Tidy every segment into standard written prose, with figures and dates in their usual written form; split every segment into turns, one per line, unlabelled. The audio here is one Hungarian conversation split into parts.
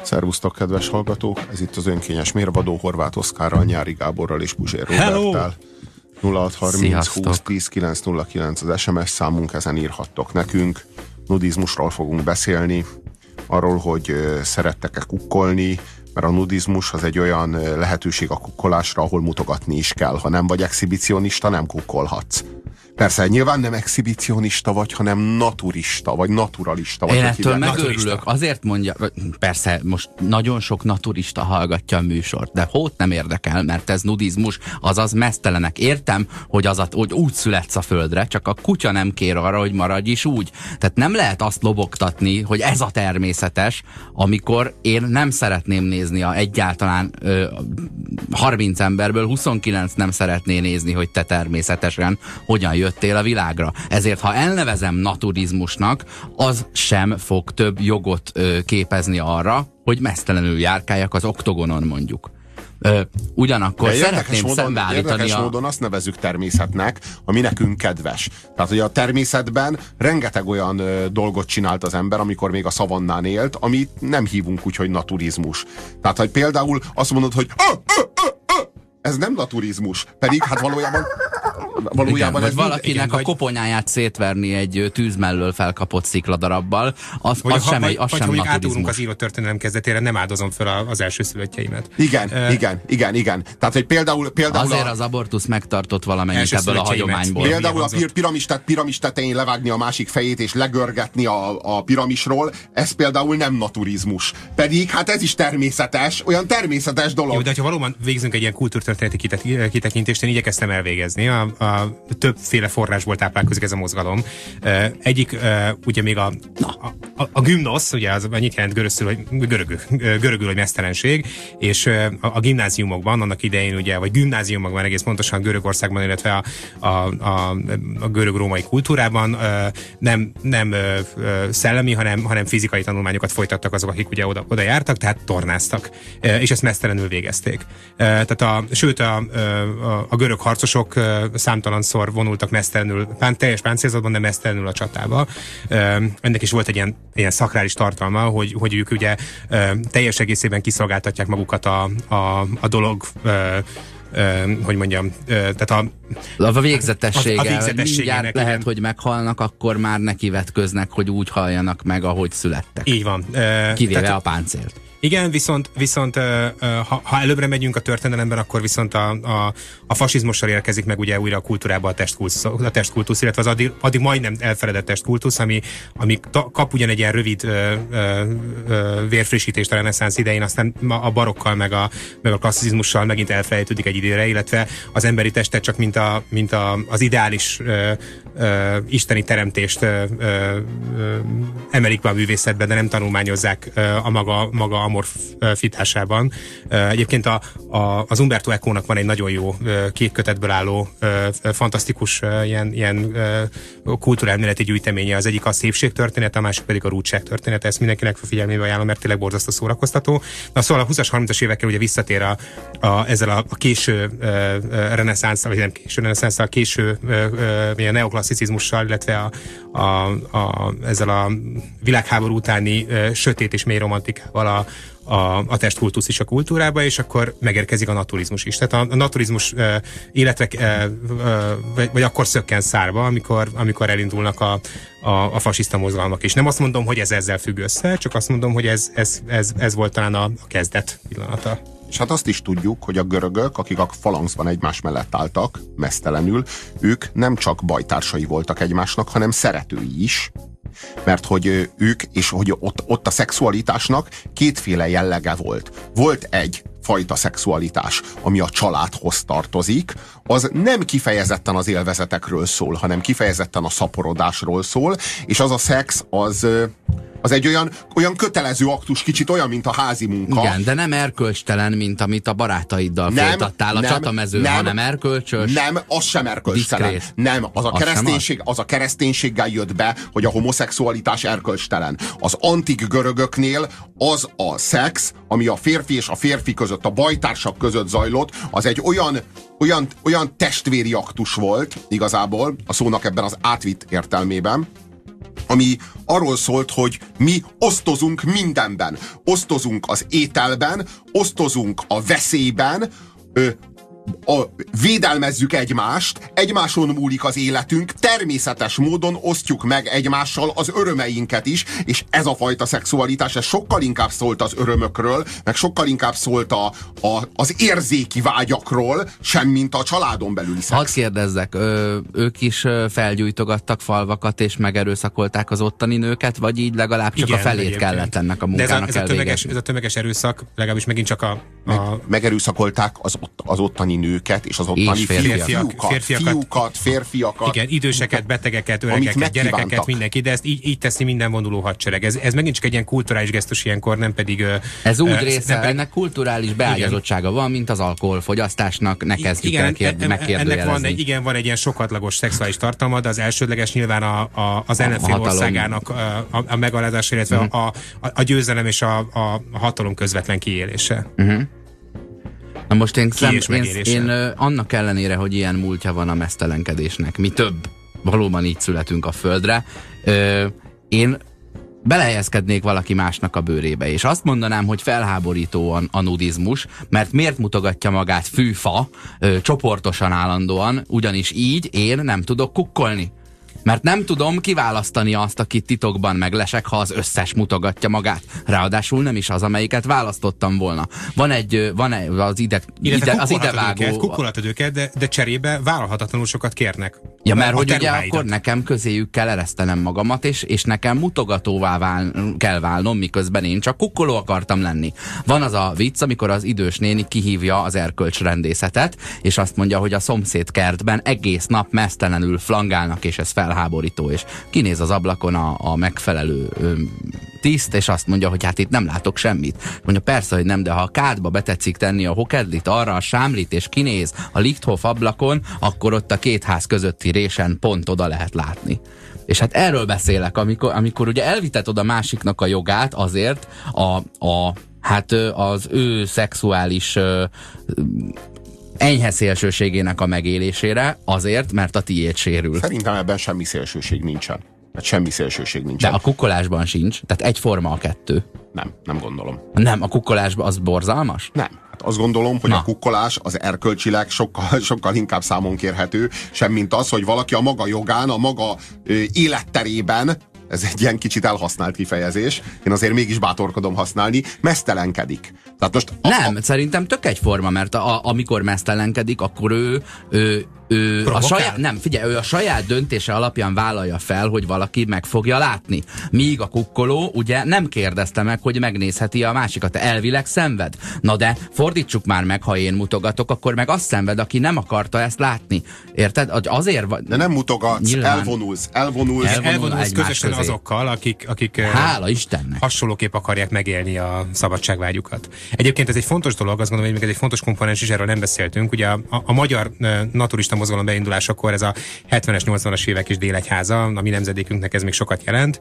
Szervusztok, kedves hallgatók! Ez itt az önkényes mérvadó Horváth Oszkárral, Nyári Gáborral és Puzsér Róberttel. 0630 20 10 909 az SMS számunk, ezen írhattok nekünk. Nudizmusról fogunk beszélni, arról, hogy szerettek-e kukkolni, mert a nudizmus az egy olyan lehetőség a kukkolásra, ahol mutogatni is kell. Ha nem vagy exhibicionista, nem kukkolhatsz. Persze, nyilván nem exhibicionista vagy, hanem naturista, vagy naturalista. Vagy
én ettől megörülök. Azért mondja, persze most nagyon sok naturista hallgatja a műsort, de hót nem érdekel, mert ez nudizmus, azaz meztelenek. Értem, hogy úgy születsz a földre, csak a kutya nem kér arra, hogy maradj is úgy. Tehát nem lehet azt lobogtatni, hogy ez a természetes, amikor én nem szeretném nézni egyáltalán 30 emberből 29 nem szeretné nézni, hogy te természetesen hogyan jöttél a világra. Ezért, ha elnevezem naturizmusnak, az sem fog több jogot képezni arra, hogy meztelenül járkáljak az oktogonon, mondjuk. Ugyanakkor szeretném szembeállítani
érdekes módon azt nevezzük természetnek, ami nekünk kedves. Tehát, hogy a természetben rengeteg olyan dolgot csinált az ember, amikor még a szavannán élt, amit nem hívunk úgy, hogy naturizmus. Tehát, hogy például azt mondod, hogy ez nem naturizmus, pedig hát valójában
igen, ez valakinek a koponyáját szétverni egy tűz mellől felkapott szikladarabbal, az sem naturizmus.
Átúrunk az írott történelem kezdetére, nem áldozom fel az első szülöttjeimet.
Igen. Tehát, hogy például
azért az abortusz megtartott valamennyit ebből a hagyományból.
Például a piramis tetején levágni a másik fejét és legörgetni a piramisról, ez például nem naturizmus. Pedig hát ez is természetes, olyan természetes dolog.
Jó, de ha valóban végzünk egy ilyen kultúrtörténeti kitekintést, én igyekeztem elvégezni. Többféle forrásból táplálkozik ez a mozgalom. Egyik, ugye még a gymnosz, ugye az annyit jelent görögül, hogy meztelenség, és a gimnáziumokban, annak idején ugye, vagy gimnáziumokban egész pontosan Görögországban, illetve a görög-római kultúrában nem szellemi, hanem fizikai tanulmányokat folytattak azok, akik ugye oda jártak, tehát tornáztak, és ezt meztelenül végezték. Tehát sőt, a görög harcosok számtalanszor vonultak meztelenül, teljes páncélzatban, de meztelenül a csatába. Ennek is volt egy ilyen szakrális tartalma, hogy ők ugye teljes egészében kiszolgáltatják magukat a dolog, hogy mondjam, tehát
a végzetességgel. Mindjárt lehet, hogy meghalnak, akkor már nekivetköznek, hogy úgy haljanak meg, ahogy születtek.
Így van.
Kivéve a páncélt.
Igen, viszont ha előbbre megyünk a történelemben, akkor viszont a fasizmussal érkezik meg ugye újra a kultúrába a testkultusz, illetve az addig majdnem elfeledett testkultusz, ami kap ugyan egy ilyen rövid vérfrissítést a reneszánsz idején, aztán a barokkal meg a klasszicizmussal megint elfelejtődik egy időre, illetve az emberi testet csak mint az ideális isteni teremtést emelik be a művészetbe, de nem tanulmányozzák a maga amorfitásában. Egyébként az Umberto Eco-nak van egy nagyon jó 2 kötetből álló fantasztikus ilyen kultúrelméleti gyűjteménye. Az egyik a szépségtörténet, a másik pedig a rúdságtörténet. Ezt mindenkinek figyelmébe ajánlom, mert tényleg borzasztó szórakoztató. Na szóval a 20-as, 30-as évekkel ugye visszatér ezzel a késő reneszánszal, vagy nem késő reneszánszal, a késő neoklasszicizmussal, illetve ezzel a világháború utáni sötét és mély romantikával a testkultusz is a kultúrába, és akkor megérkezik a naturizmus is. Tehát a naturizmus életre, vagy akkor szökken szárba, amikor elindulnak a fasiszta mozgalmak is. Nem azt mondom, hogy ez ezzel függ össze, csak azt mondom, hogy ez volt talán a kezdet pillanata.
És hát azt is tudjuk, hogy a görögök, akik a falanxban egymás mellett álltak, meztelenül, ők nem csak bajtársai voltak egymásnak, hanem szeretői is. Mert hogy ők, és hogy ott a szexualitásnak kétféle jellege volt. Volt egy fajta szexualitás, ami a családhoz tartozik, az nem kifejezetten az élvezetekről szól, hanem kifejezetten a szaporodásról szól, és az a szex, az egy olyan kötelező aktus, kicsit olyan, mint a házi munka.
Igen, de nem erkölcstelen, mint amit a barátaiddal folytattál a csatamezőn, hanem erkölcsös.
Nem, az sem erkölcstelen. Diszkrét. Nem, az a kereszténységgel jött be, hogy a homoszexualitás erkölcstelen. Az antik görögöknél az a szex, ami a férfi és a férfi között, a bajtársak között zajlott, az egy olyan testvéri aktus volt, igazából, a szónak ebben az átvitt értelmében, ami arról szólt, hogy mi osztozunk mindenben. Osztozunk az ételben, osztozunk a veszélyben, védelmezzük egymást, egymáson múlik az életünk, természetes módon osztjuk meg egymással az örömeinket is, és ez a fajta szexualitás, ez sokkal inkább szólt az örömökről, meg sokkal inkább szólt az érzéki vágyakról, semmint a családon belüli szex.
Hadd kérdezzek, ők is felgyújtogattak falvakat, és megerőszakolták az ottani nőket, vagy így legalább csak a felét kellett ennek a munkának elvégezni?
Ez a tömeges erőszak, legalábbis megint csak
megerőszakolták az ottani nőket, és az ottani férfiakat.
Igen, időseket, betegeket, öregeket, gyerekeket, mindenki, de ezt így teszi minden vonuló hadsereg. Ez megint csak egy ilyen kulturális gesztus ilyenkor, nem pedig...
Ez úgy része, ennek kulturális beágyazottsága van, mint az alkoholfogyasztásnak, ne kezdjük el megkérdőjelezni.
Van egy ilyen sokadlagos szexuális tartalma, de az elsődleges nyilván az ellenfél országának a megalázása, illetve a győzelem és a hatalom közvetlen kiélése.
Na most én annak ellenére, hogy ilyen múltja van a meztelenkedésnek, mi több, valóban így születünk a földre, én belehelyezkednék valaki másnak a bőrébe, és azt mondanám, hogy felháborítóan a nudizmus, mert miért mutogatja magát fűfa, csoportosan állandóan, ugyanis így én nem tudok kukkolni. Mert nem tudom kiválasztani azt, akit titokban meglesek, ha az összes mutogatja magát. Ráadásul nem is az, amelyiket választottam volna. Van az idevágó...
Kukkolhatod őket, de cserébe vállalhatatlanul sokat kérnek.
Ja, mert hogy ugye akkor nekem közéjük kell eresztenem magamat, és nekem mutogatóvá kell válnom, miközben én csak kukkoló akartam lenni. Van az a vicc, amikor az idős néni kihívja az erkölcsrendészetet, és azt mondja, hogy a szomszéd kertben egész nap meztelenül flangálnak, és ez felháborító, és kinéz az ablakon a megfelelő tiszt, és azt mondja, hogy hát itt nem látok semmit. Mondja, persze, hogy nem, de ha a kádba betetszik tenni a hokedlit, arra a sámlit, és kinéz a Lichthof ablakon, akkor ott a két ház közötti résen pont oda lehet látni. És hát erről beszélek, amikor ugye elvitetod a másiknak a jogát azért az ő szexuális enyhe szélsőségének a megélésére, azért, mert a tiéd sérül.
Szerintem ebben semmi szélsőség nincsen. Semmi szélsőség nincsen.
De a kukkolásban sincs, tehát egyforma a kettő.
Nem gondolom.
Nem, a kukkolásban az borzalmas?
Nem. Hát azt gondolom, hogy a kukkolás az erkölcsileg sokkal inkább számon kérhető, semmint az, hogy valaki a maga jogán, a maga életterében, ez egy ilyen kicsit elhasznált kifejezés, én azért mégis bátorkodom használni, meztelenkedik. Tehát most
szerintem tök egyforma, mert amikor meztelenkedik, ő a saját döntése alapján vállalja fel, hogy valaki meg fogja látni. Míg a kukkoló ugye nem kérdezte meg, hogy megnézheti a másikat. Elvileg szenved. Na de fordítsuk már meg, ha én mutogatok, akkor meg azt szenved, aki nem akarta ezt látni. Érted? Azért
de nem mutogatsz, nyilván... elvonulsz
közösen azokkal, akik
hála Istennek
hasonlóképp akarják megélni a szabadságvágyukat. Egyébként ez egy fontos dolog, azt gondolom, hogy még ez egy fontos komponens is, erről nem beszéltünk. Ugye a magyar naturista mozgalom beindulásakor ez a 70-es, 80-as évek is Délegyháza, a mi nemzedékünknek ez még sokat jelent.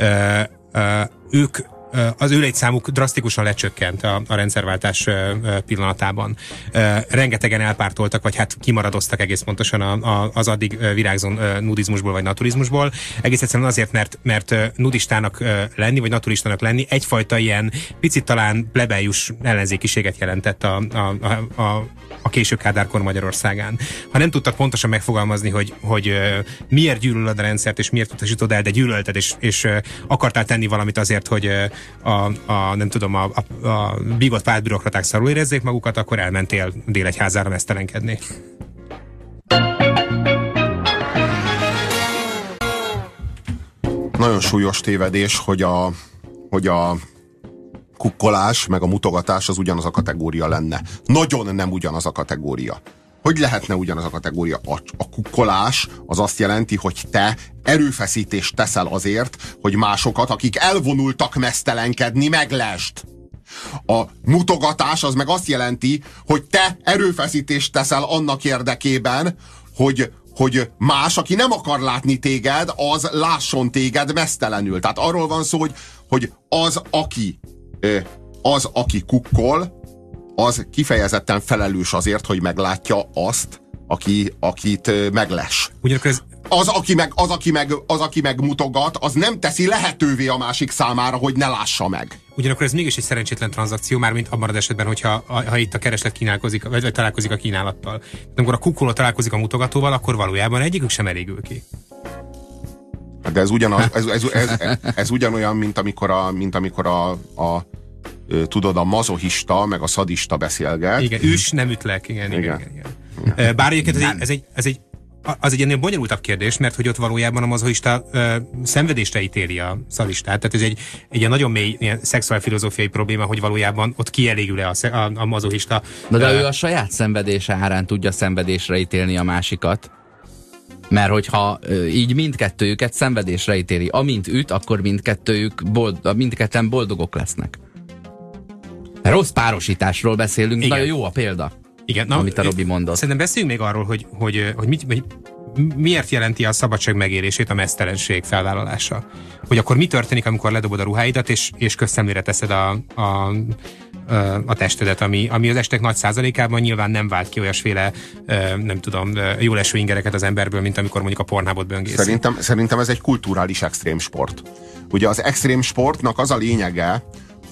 Az ő létszámuk drasztikusan lecsökkent a rendszerváltás pillanatában. Rengetegen elpártoltak, vagy hát kimaradoztak egész pontosan az addig virágzó nudizmusból vagy naturizmusból. Egész egyszerűen azért, mert nudistának lenni, vagy naturistának lenni egyfajta ilyen picit talán plebejus ellenzékiséget jelentett a késő Kádárkor Magyarországán. Ha nem tudtak pontosan megfogalmazni, hogy miért gyűlölöd a rendszert, és miért utasítod el, de gyűlölted, és akartál tenni valamit azért, hogy a bígott pártbürokraták szarul érezzék magukat, akkor elmentél Délegyházára meztelenkedni.
Nagyon súlyos tévedés, hogy a kukkolás meg a mutogatás az ugyanaz a kategória lenne. Nagyon nem ugyanaz a kategória. Hogy lehetne ugyanaz a kategória? A kukkolás az azt jelenti, hogy te erőfeszítést teszel azért, hogy másokat, akik elvonultak meztelenkedni, meglesd. A mutogatás az meg azt jelenti, hogy te erőfeszítést teszel annak érdekében, hogy más, aki nem akar látni téged, az lásson téged meztelenül. Tehát arról van szó, hogy az, aki kukkol, az kifejezetten felelős azért, hogy meglátja azt, akit megles.
Ugyanakkor
Az, aki meg mutogat, az nem teszi lehetővé a másik számára, hogy ne lássa meg.
Ugyanakkor ez mégis egy szerencsétlen tranzakció, mármint abban az esetben, hogyha itt a kereslet kínálkozik, vagy találkozik a kínálattal. Amikor a kukkoló találkozik a mutogatóval, akkor valójában egyikük sem elégül ki.
De ez ugyanolyan, mint amikor tudod, a mazochista meg a szadista beszélget.
Igen, üs, nem ütlek. Igen. Bár egyébként az egy ennél bonyolultabb kérdés, mert hogy ott valójában a mazochista szenvedésre ítéli a szadistát. Tehát ez egy nagyon mély ilyen szexuálfilozófiai probléma, hogy valójában ott kielégül-e a mazochista.
De ő a saját szenvedése árán tudja szenvedésre ítélni a másikat. Mert hogyha így mindkettőjüket szenvedésre ítéli, amint üt, akkor mindketten boldogok lesznek. Rossz párosításról beszélünk, nagyon jó a példa. Igen, amit a Robi mondott.
Szerintem beszéljünk még arról, hogy miért jelenti a szabadság megélését a meztelenség felvállalása. Hogy akkor mi történik, amikor ledobod a ruháidat, és közszemlére teszed a testedet, ami az estek nagy százalékában nyilván nem vált ki olyasféle, nem tudom, jól eső ingereket az emberből, mint amikor mondjuk a Pornhubot böngész.
Szerintem ez egy kulturális extrém sport. Ugye az extrém sportnak az a lényege,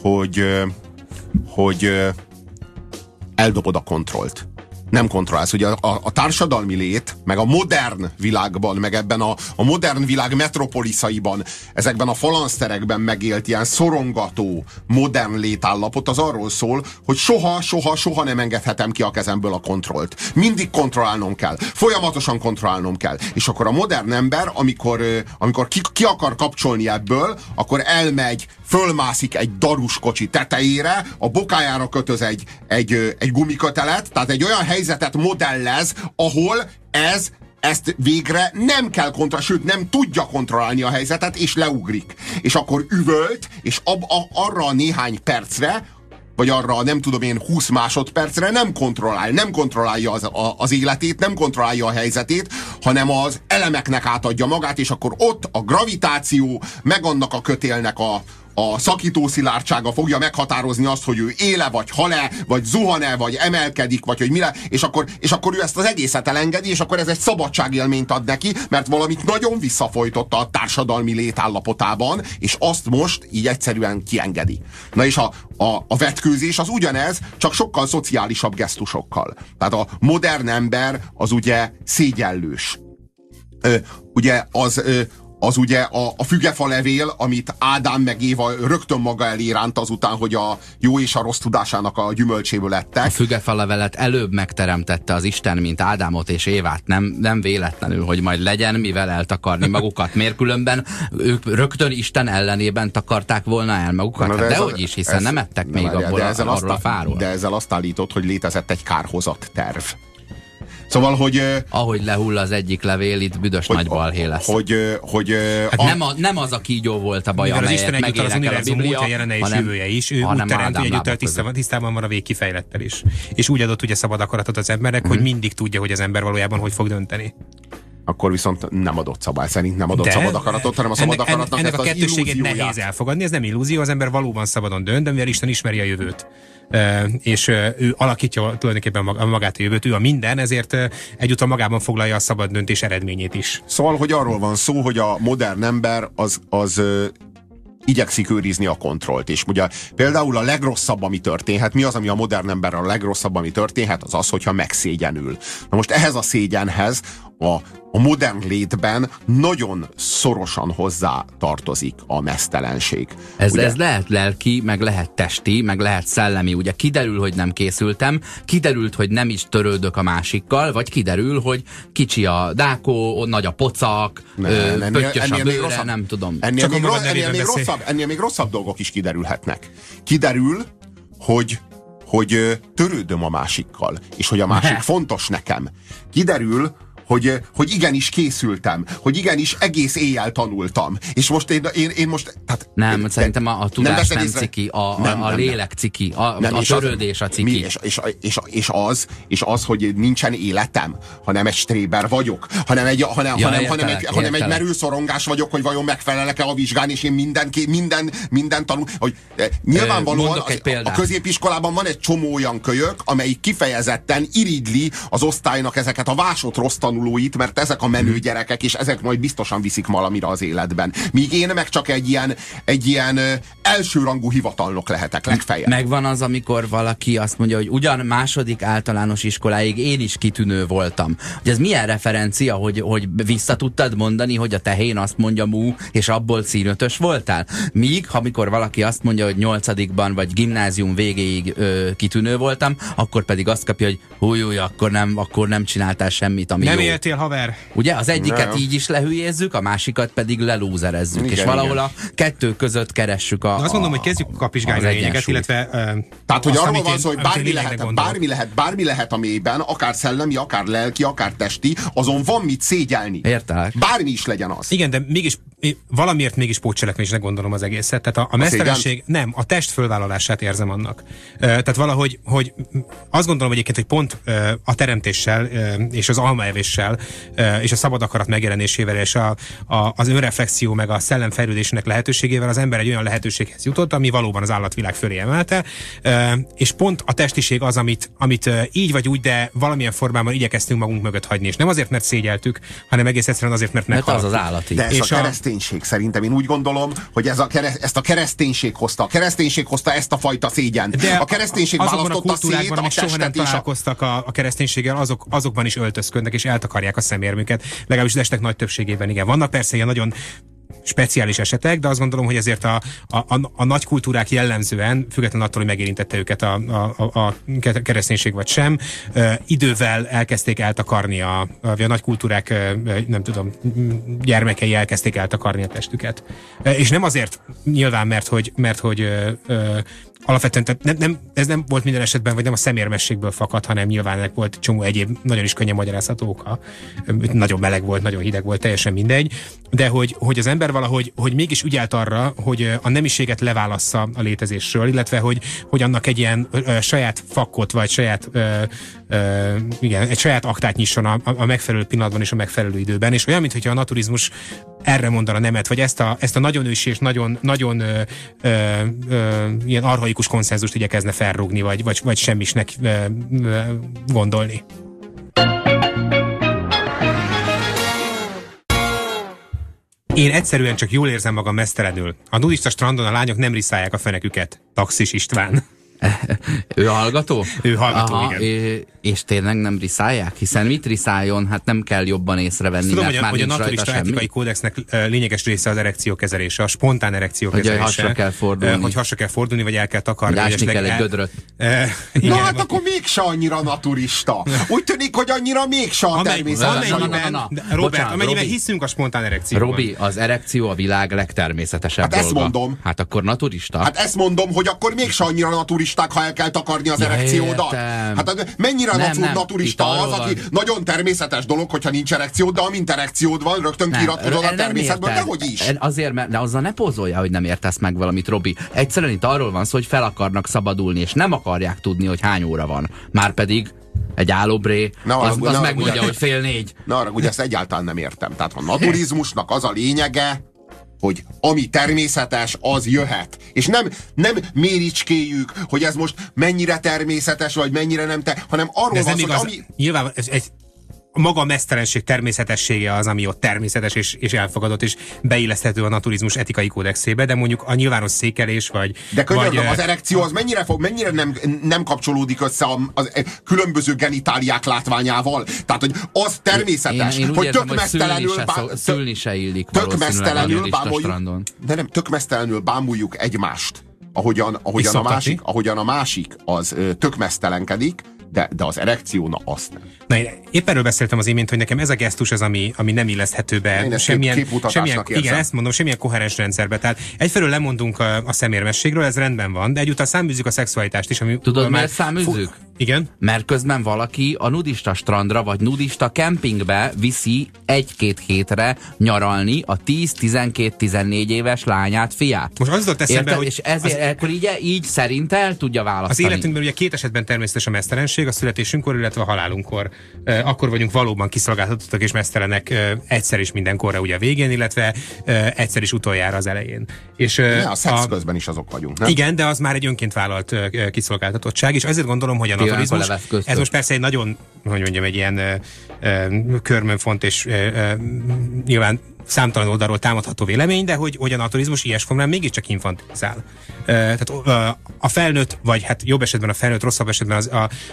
hogy eldobod a kontrollt. Nem kontrollálsz. Ugye a társadalmi lét, meg a modern világban, meg ebben a modern világ metropoliszaiban, ezekben a falanszterekben megélt ilyen szorongató, modern létállapot az arról szól, hogy soha nem engedhetem ki a kezemből a kontrollt. Mindig kontrollálnom kell. Folyamatosan kontrollálnom kell. És akkor a modern ember, amikor ki akar kapcsolni ebből, akkor elmegy, fölmászik egy darus kocsi tetejére, a bokájára kötöz egy gumikötelet, tehát egy olyan helyzetet modellez, ahol ezt végre nem kell kontrollálni, sőt nem tudja kontrollálni a helyzetet, és leugrik. És akkor üvölt, és arra a néhány percre, vagy arra nem tudom én 20 másodpercre nem kontrollálja az életét, nem kontrollálja a helyzetét, hanem az elemeknek átadja magát, és akkor ott a gravitáció, meg annak a kötélnek a szakítószilárdsága fogja meghatározni azt, hogy ő éle, vagy hal-e, vagy zuhan-e, vagy emelkedik, vagy hogy mi le, és akkor ő ezt az egészet elengedi, és akkor ez egy szabadságélményt ad neki, mert valamit nagyon visszafolytotta a társadalmi létállapotában, és azt most így egyszerűen kiengedi. Na és a vetkőzés az ugyanez, csak sokkal szociálisabb gesztusokkal. Tehát a modern ember az ugye szégyellős. Ugye az ugye a fügefalevél, amit Ádám meg Éva rögtön maga elé ránt azután, hogy a jó és a rossz tudásának a gyümölcséből ettek.
A fügefalevelet előbb megteremtette az Isten, mint Ádámot és Évát. Nem véletlenül, hogy majd legyen mivel eltakarni magukat. Miért különben ők rögtön Isten ellenében takarták volna el magukat? Hát dehogy is, hiszen nem ettek még arról a fáról.
De ezzel azt állított, hogy létezett egy kárhozat terv. Szóval, hogy...
Ahogy lehull az egyik levél, itt büdös nagy balhé lesz. Nem az a kígyó volt a baj, amelyet megénekel a Biblia,
hanem jövője is. Ő úgy teremt, hogy egyúttal tisztában van a végkifejlettel is. És úgy adott ugye szabad akaratot az embernek, hogy mindig tudja, hogy az ember valójában hogy fog dönteni.
Akkor viszont nem adott szabály szerint, nem adott szabad akaratot, hanem a szabad akaratnak
ennek a kettőségét nehéz elfogadni, ez nem illúzió, az ember valóban szabadon dönt, de mivel Isten ismeri a jövőt. És ő alakítja tulajdonképpen magát a jövőt, ő a minden, ezért egyúttal magában foglalja a szabad döntés eredményét is.
Szóval, hogy arról van szó, hogy a modern ember az igyekszik őrizni a kontrollt. És ugye például a legrosszabb, ami történhet, mi az, ami a modern emberrel a legrosszabb, ami történhet, az az, hogyha megszégyenül. Na most ehhez a szégyenhez a modern létben nagyon szorosan hozzá tartozik a meztelenség.
Ez lehet lelki, meg lehet testi, meg lehet szellemi. Ugye kiderül, hogy nem készültem, kiderült, hogy nem is törődök a másikkal, vagy kiderül, hogy kicsi a dákó, nagy a pocak, pöttyös a bőre, nem tudom.
Ennél még rosszabb dolgok is kiderülhetnek. Kiderül, hogy törődöm a másikkal, és hogy a másik fontos nekem. Kiderül, hogy igenis készültem, hogy igenis egész éjjel tanultam. És most én most... Tehát,
nem, szerintem a tudás nem ciki, a lélek ciki, a törődés a ciki.
És az, hogy nincsen életem, hanem egy stréber vagyok, hanem egy merőszorongás vagyok, hogy vajon megfelelek-e a vizsgán, és én minden tanul... Hogy, nyilvánvalóan a középiskolában van egy csomó olyan kölyök, amelyik kifejezetten irigyli az osztálynak ezeket a vásott rossz tanulókat, tanulóit, mert ezek a menő gyerekek, és ezek majd biztosan viszik valamire az életben. Míg én meg csak egy ilyen elsőrangú hivatalnok lehetek legfeljebb.
Megvan az, amikor valaki azt mondja, hogy ugyan második általános iskoláig én is kitűnő voltam. Hogy ez milyen referencia, hogy vissza tudtad mondani, hogy a tehén azt mondja mú, és abból színötös voltál? Míg, amikor valaki azt mondja, hogy 8-ban vagy gimnázium végéig kitűnő voltam, akkor pedig azt kapja, hogy húj, akkor nem csináltál semmit, ami
nem
jó.
éltél, haver.
Ugye? Az egyiket
nem.
így is lehülyézzük, a másikat pedig lelúzerezzük.
Igen,
és valahol
igen.
a kettő között keressük
De azt mondom, hogy kezdjük kapizsgálni a lényeget, illetve
tehát, hogy
azt,
arról
amit
van
én-
szó, hogy
amit én lényegnek gondolok.
bármi lehet a mélyben, akár szellemi, akár lelki, akár testi, azon van mit szégyelni.
Értelek.
Bármi is legyen az.
Igen, de mégis valamiért mégis pótcselekvésnek gondolom az egészet. Tehát a mesztelenség, nem, a test fölvállalását érzem annak. Tehát valahogy, hogy azt gondolom egyébként, hogy pont a teremtéssel és az almaevéssel és a szabad akarat megjelenésével és az önreflexió meg a szellem fejlődésének lehetőségével az ember egy olyan lehetőséghez jutott, ami valóban az állatvilág fölé emelte, és pont a testiség az, amit így vagy úgy, de valamilyen formában igyekeztünk magunk mögött hagyni. És nem azért, mert szégyeltük, hanem egész egyszerűen azért, mert
Mert az
meghaltunk.
az állati.
De ez
És
a kereszténység szerintem, én úgy gondolom, hogy ezt a kereszténység hozta. A kereszténység hozta ezt a fajta szégyent.
De
A kereszténység
azokban a
választotta szét
kultúrákban,
a
amik soha nem
testet és a...
találkoztak a kereszténységgel, azokban is öltözködnek és eltakarják a szemérmüket. Legalábbis az estek nagy többségében, igen. Vannak persze ilyen nagyon speciális esetek, de azt gondolom, hogy ezért a nagy kultúrák jellemzően, függetlenül attól, hogy megérintette őket a kereszténység vagy sem, idővel elkezdték eltakarni a nagy kultúrák, nem tudom, gyermekei elkezdték eltakarni a testüket. És nem azért nyilván, mert hogy alapvetően, tehát ez nem volt minden esetben, vagy nem a szemérmességből fakad, hanem nyilván ennek volt csomó egyéb nagyon is könnyen magyarázható oka. Nagyon meleg volt, nagyon hideg volt, teljesen mindegy. De hogy az ember valahogy mégis ügyelt arra, hogy a nemiséget leválassza a létezésről, illetve hogy annak egy ilyen saját fakkot, vagy egy saját aktát nyisson a megfelelő pillanatban és a megfelelő időben. És olyan, mintha a naturizmus erre mondana nemet, vagy ezt a nagyon ősi és nagyon ilyen archaikus konszenzust igyekezne felrúgni, vagy semmisnek gondolni. Én egyszerűen csak jól érzem magam mesztelenül. A nudista strandon a lányok nem riszálják a feneküket. Taxis István.
Ő hallgató?
Ő hallgató,
aha,
igen.
És tényleg nem riszálják? Hiszen mit riszáljon? Hát nem kell jobban észrevenni,
tudom,
mert már
hogy a
nincs rajta
naturista
semmi.
etikai kódexnek lényeges része az erekciókezelése, a spontán erekciókezelése.
Hogy hasra kell fordulni.
Hogy hasra kell fordulni, vagy el kell takarni.
Hogy ásni kell egy gödröt.
Na hát akkor mégse annyira naturista. Úgy tűnik, hogy annyira mégse a természetes.
Robert, amennyiben hiszünk a spontán erekcióban.
Robi, az erekció a világ legtermészetesebb
Hát
dolga.
ezt mondom.
Hát akkor naturista?
Hát ezt mondom, hogy akkor mégse annyira naturisták, ha el kell takarni az erekciódat.
értem.
Hát mennyire naturista az, aki nagyon természetes dolog, hogyha nincs erekciód, de amint erekciód van, rögtön kiratkozol a természetből, dehogy is.
Azért, mert azzal ne pózolja, hogy nem értesz meg valamit, Robi. Egyszerűen itt arról van szó, hogy fel akarnak szabadulni, és nem akarják tudni, hogy hány óra van. Márpedig egy állóbré, az megmondja, hogy 3:30.
Na arra, ugye ezt egyáltalán nem értem. Tehát a naturizmusnak az a lényege, hogy ami természetes, az jöhet. És nem méricskéljük, hogy ez most mennyire természetes, vagy mennyire nem hanem arról van szó, hogy ami...
Nyilván maga a mesztelenség természetessége az, ami ott természetes és elfogadott, és beilleszthető a naturizmus etikai kódexébe, de mondjuk a nyilvános székelés, vagy...
De könyörgöm, az erekció az mennyire nem kapcsolódik össze a különböző genitáliák látványával? Tehát, hogy az természetes,
én
hogy
érzem,
tök mesztelenül...
Szülni se illik
tök mesztelenül
strandon.
De nem, tök mesztelenül bámuljuk egymást. Ahogyan a másik az tök mesztelenkedik, de az erekció, na azt nem.
Na, én épp erről beszéltem az imént, hogy nekem ez a gesztus az, ami nem illeszthető be semmilyen igen, ezt mondom, semmilyen koherens rendszerbe. Tehát egyfelől lemondunk a szemérmességről, ez rendben van, de egyúttal száműzzük a szexualitást is. Ami
tudod, miért száműzzük?
Igen?
Mert közben valaki a nudista strandra vagy nudista kempingbe viszi 1-2 hétre nyaralni a 10-12-14 éves lányát, fiát.
Most az jutott eszembe, hogy...
És ezért akkor így szerint el tudja választani.
Az életünkben ugye 2 esetben természetes a mesztelenség, a születésünkkor, illetve a halálunkkor. Akkor vagyunk valóban kiszolgáltatottak és mesztelenek egyszer is mindenkorra ugye a végén, illetve egyszer is utoljára az elején. És
a szex közben is azok vagyunk, nem?
Igen, de az már egy önként vállalt kiszolgáltatottság, és ezért gondolom, hogy a naturizmus. Ez most persze egy nagyon, hogy mondjam, egy ilyen körmönfont és nyilván számtalan oldalról támadható vélemény, de hogy a naturizmus ilyes formán mégiscsak infantilizál. Tehát a felnőtt, vagy hát jobb esetben a felnőtt, rosszabb esetben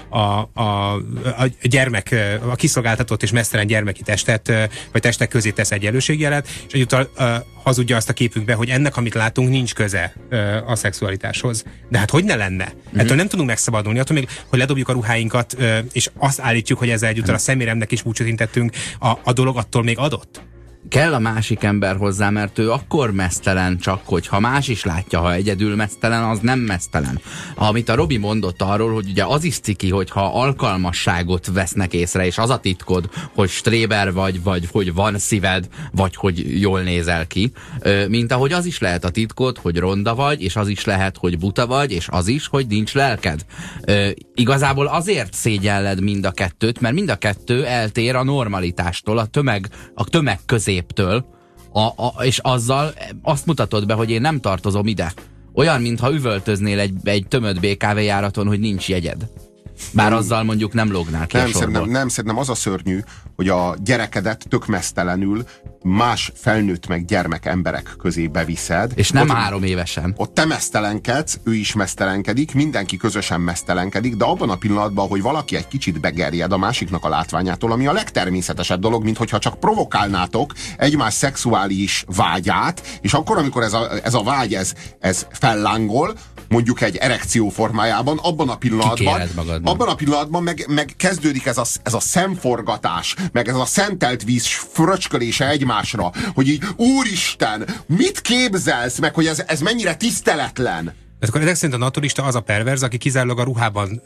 a gyermek, a kiszolgáltatott és meztelen gyermeki testet, vagy testek közé tesz egyenlőségjelet, és egyúttal hazudja azt a képünkbe, hogy ennek, amit látunk, nincs köze a szexualitáshoz. De hát hogy ne lenne? Ettől nem tudunk megszabadulni, attól még, hogy ledobjuk a ruháinkat, és azt állítjuk, hogy ezzel egyúttal a szeméremnek is búcsút intettünk, a dolog attól még adott.
Kell a másik ember hozzá, mert ő akkor meztelen csak, hogyha más is látja, ha egyedül meztelen, az nem meztelen. Amit a Robi mondott arról, hogy ugye az is ciki, hogyha alkalmasságot vesznek észre, és az a titkod, hogy stréber vagy hogy van szíved, vagy hogy jól nézel ki, mint ahogy az is lehet a titkod, hogy ronda vagy, és az is lehet, hogy buta vagy, és az is, hogy nincs lelked. Igazából azért szégyelled mind a kettőt, mert mind a kettő eltér a normalitástól, a tömeg középtől, és azzal azt mutatod be, hogy én nem tartozom ide. Olyan, mintha üvöltöznél egy tömött BKV járaton, hogy nincs jegyed. Bár azzal mondjuk nem lógnál ki a sorból.
Szerintem az a szörnyű, hogy a gyerekedet tök meztelenül más felnőtt meg gyermek emberek közé beviszed.
És nem 3 évesen.
Ott te meztelenkedsz, ő is meztelenkedik, mindenki közösen meztelenkedik, de abban a pillanatban, hogy valaki egy kicsit begerjed a másiknak a látványától, ami a legtermészetesebb dolog, mint hogyha csak provokálnátok egymás szexuális vágyát, és akkor, amikor ez a vágy ez fellángol, mondjuk egy erekció formájában, abban a pillanatban meg kezdődik ez a szemforgatás, meg ez a szentelt víz fröcskölése egymásra, hogy így, úristen, mit képzelsz, meg hogy ez mennyire tiszteletlen.
De akkor ezek szerint a naturista az a perverz, aki kizárólag a ruhában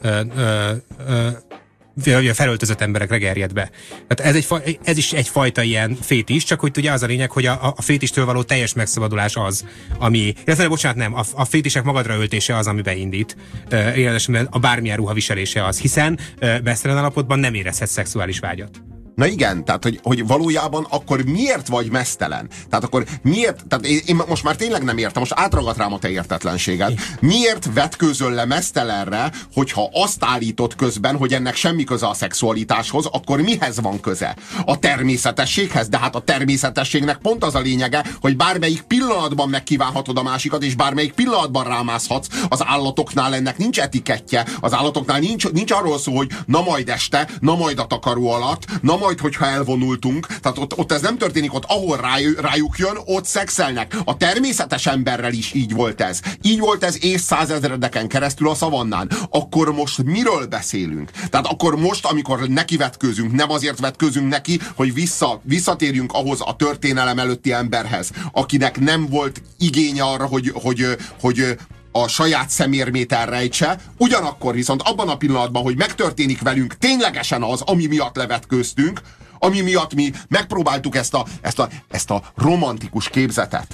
felöltözött emberekre gerjed be. Tehát ez is egyfajta ilyen fétis, csak hogy ugye az a lényeg, hogy a fétistől való teljes megszabadulás az, ami... Bocsánat, nem, a fétisek magadra öltése az, ami beindít. Jelenesen a bármilyen ruha viselése az, hiszen meztelen állapotban nem érezhet szexuális vágyat.
Na igen, tehát hogy valójában akkor miért vagy meztelen? Tehát akkor miért, tehát én most már tényleg nem értem, most átragadt rám a te értetlenséged. Miért vetkőzöl le meztelenre, hogyha azt állítod közben, hogy ennek semmi köze a szexualitáshoz, akkor mihez van köze? A természetességhez? De hát a természetességnek pont az a lényege, hogy bármelyik pillanatban megkívánhatod a másikat, és bármelyik pillanatban rámászhatsz. Az állatoknál ennek nincs etikettje, az állatoknál nincs arról szó, hogy na majd este, na majd a takaró alatt, na majd, hogyha elvonultunk, tehát ott ez nem történik, ott ahol rájuk jön, ott szexelnek. A természetes emberrel is így volt ez. Így volt ez évszázezredeken keresztül a szavannán. Akkor most miről beszélünk? Tehát akkor most, amikor neki vetkőzünk, nem azért vetkőzünk neki, hogy visszatérjünk ahhoz a történelem előtti emberhez, akinek nem volt igénye arra, hogy a saját szemérmétel rejtse, ugyanakkor viszont abban a pillanatban, hogy megtörténik velünk ténylegesen az, ami miatt levetkőztünk, ami miatt mi megpróbáltuk ezt a romantikus képzetet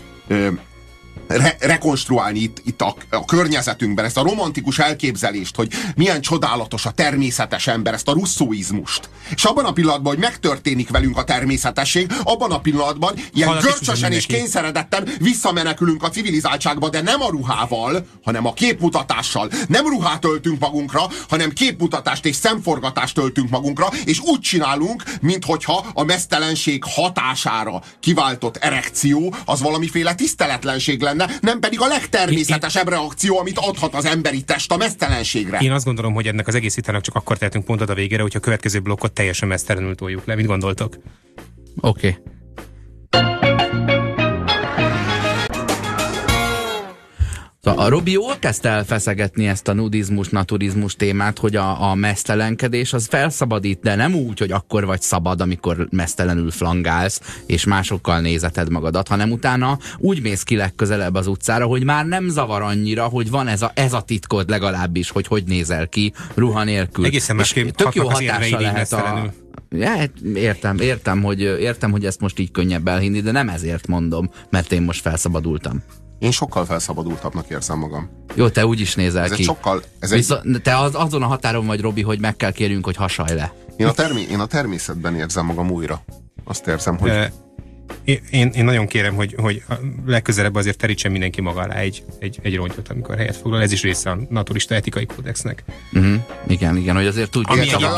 rekonstruálni itt a környezetünkben, ezt a romantikus elképzelést, hogy milyen csodálatos a természetes ember, ezt a russzóizmust. És abban a pillanatban, hogy megtörténik velünk a természetesség, abban a pillanatban ilyen görcsösen és kényszeredetten visszamenekülünk a civilizáltságba, de nem a ruhával, hanem a képmutatással. Nem ruhát öltünk magunkra, hanem képmutatást és szemforgatást öltünk magunkra, és úgy csinálunk, minthogyha a meztelenség hatására kiváltott erekció az valamiféle tiszteletlenség lenne, nem pedig a legtermészetesebb reakció, amit adhat az emberi test a meztelenségre.
Én azt gondolom, hogy ennek az egész vitának csak akkor tehetünk pontot a végére, hogyha a következő blokkot teljesen meztelenül toljuk le. Mit gondoltok?
Oké. A Robi jól kezdte el feszegetni ezt a nudizmus, naturizmus témát, hogy a meztelenkedés az felszabadít, de nem úgy, hogy akkor vagy szabad, amikor meztelenül flangálsz, és másokkal nézeted magadat, hanem utána úgy mész ki legközelebb az utcára, hogy már nem zavar annyira, hogy van ez a titkod legalábbis, hogy nézel ki ruha nélkül.
Egészen másképp
tök jó hatása lehet értem, hogy ezt most így könnyebb elhinni, de nem ezért mondom, mert én most felszabadultam.
Én sokkal felszabadultabbnak érzem magam.
Jó, te úgy is nézel
ez
ki. Te azon a határon vagy, Robi, hogy meg kell kérjünk, hogy hasalj le.
Én a természetben érzem magam újra. Azt érzem, hogy...
én nagyon kérem, hogy legközelebb azért terítsen mindenki maga alá egy rongyot, amikor helyet foglal. Ez is része a naturista etikai kódexnek.
Igen, hogy azért tudjuk.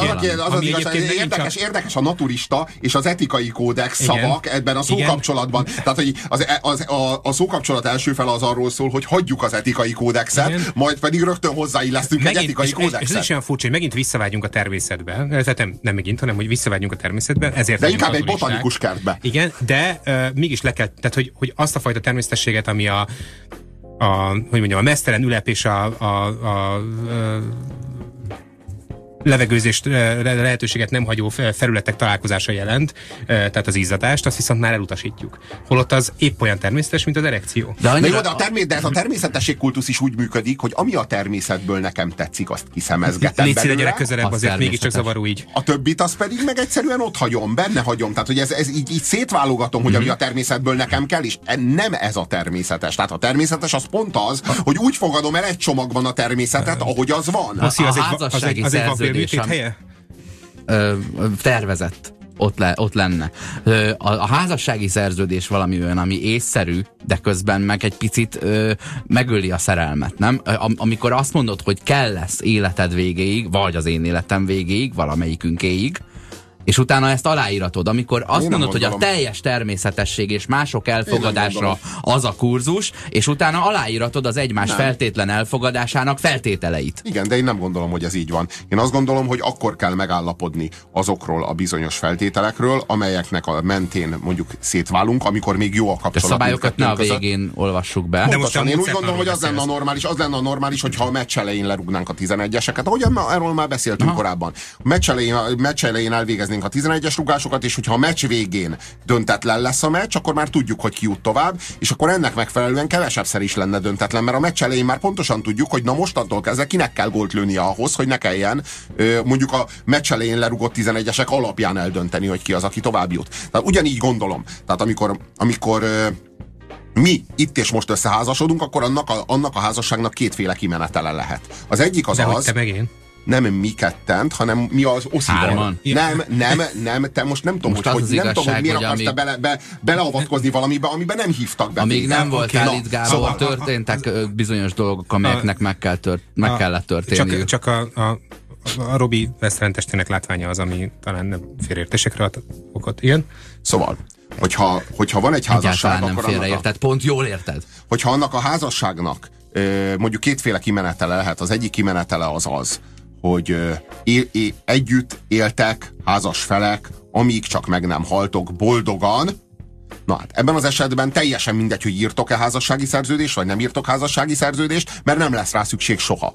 Érdekes a naturista és az etikai kódex szavak ebben a szókapcsolatban. Tehát, hogy a szókapcsolat első fele az arról szól, hogy hagyjuk az etikai kódexet, majd pedig rögtön hozzáillesztünk egy etikai kódexet.
Ez is olyan furcsa, hogy megint visszavágyunk a természetbe. Tehát nem megint, hanem hogy visszavágyunk a természetbe. Ezért
de inkább egy botanikus kertbe.
Igen, de mégis le kell, tehát hogy azt a fajta természetességet, ami a meztelen ülep és a levegőzést, lehetőséget nem hagyó felületek találkozása jelent, tehát az izzadást, azt viszont már elutasítjuk. Holott az épp olyan természetes, mint az erekció.
De ez a természetesség kultusz is úgy működik, hogy ami a természetből nekem tetszik, azt kiszemezgetem
belőle. Légy gyerek közelebb, azért mégiscsak zavaró így.
A többit azt pedig meg egyszerűen ott hagyom, benne hagyom. Tehát, hogy ez így szétválogatom, hogy ami a természetből nekem kell, és nem ez a természetes. Tehát a természetes az pont az, hogy úgy fogadom el egy csomagban a természetet, ahogy az van.
A házassági szerződés tervezett ott lenne. A házassági szerződés valami olyan, ami észszerű, de közben meg egy picit megöli a szerelmet, nem? Amikor azt mondod, hogy kell lesz életed végéig, vagy az én életem végéig, valamelyikünkéig, és utána ezt aláíratod, amikor azt mondod, hogy a teljes természetesség és mások elfogadásra az a kurzus, és utána aláíratod az egymás feltétlen elfogadásának feltételeit.
Igen, de én nem gondolom, hogy ez így van. Én azt gondolom, hogy akkor kell megállapodni azokról a bizonyos feltételekről, amelyeknek a mentén mondjuk szétválunk, amikor még jó a kapcsolat.
De szabályokat ne a végén olvassuk be.
De most én úgy gondolom, hogy az lenne a normális, hogyha a meccs elején lerúgnánk a 11-eseket, ahogyan erről már beszéltünk korábban. A meccs elején elvégezni a 11-es rugásokat, és hogyha a meccs végén döntetlen lesz a meccs, akkor már tudjuk, hogy ki jut tovább, és akkor ennek megfelelően kevesebbszer is lenne döntetlen, mert a meccs elején már pontosan tudjuk, hogy na mostantól kezdve kinek kell gólt lőnie ahhoz, hogy ne kelljen mondjuk a meccs elején lerugott 11-esek alapján eldönteni, hogy ki az, aki tovább jut. Tehát ugyanígy gondolom. Tehát amikor mi itt és most összeházasodunk, akkor annak a házasságnak kétféle kimenetele lehet. Az egyik az az...
Te meg én.
Nem mi kettent, hanem mi az Oszival. Nem, te most nem tudom, hogy miért akarsz te beleavatkozni valamibe, amiben nem hívtak be.
Amíg nem voltál itt, Gábor, történtek bizonyos dolgok, amelyeknek meg kellett történniük.
Csak a Robi veszterendtestének látványa az, ami talán nem félreértésekre ad okot. Igen?
Szóval, hogyha van egy házasság,
egyáltalán nem félreérted, pont jól érted.
Hogyha annak a házasságnak mondjuk kétféle kimenetele lehet, az egyik kimenetele az, hogy együtt éltek házas felek, amíg csak meg nem haltok boldogan. Na hát ebben az esetben teljesen mindegy, hogy írtok-e házassági szerződést, vagy nem írtok házassági szerződést, mert nem lesz rá szükség soha.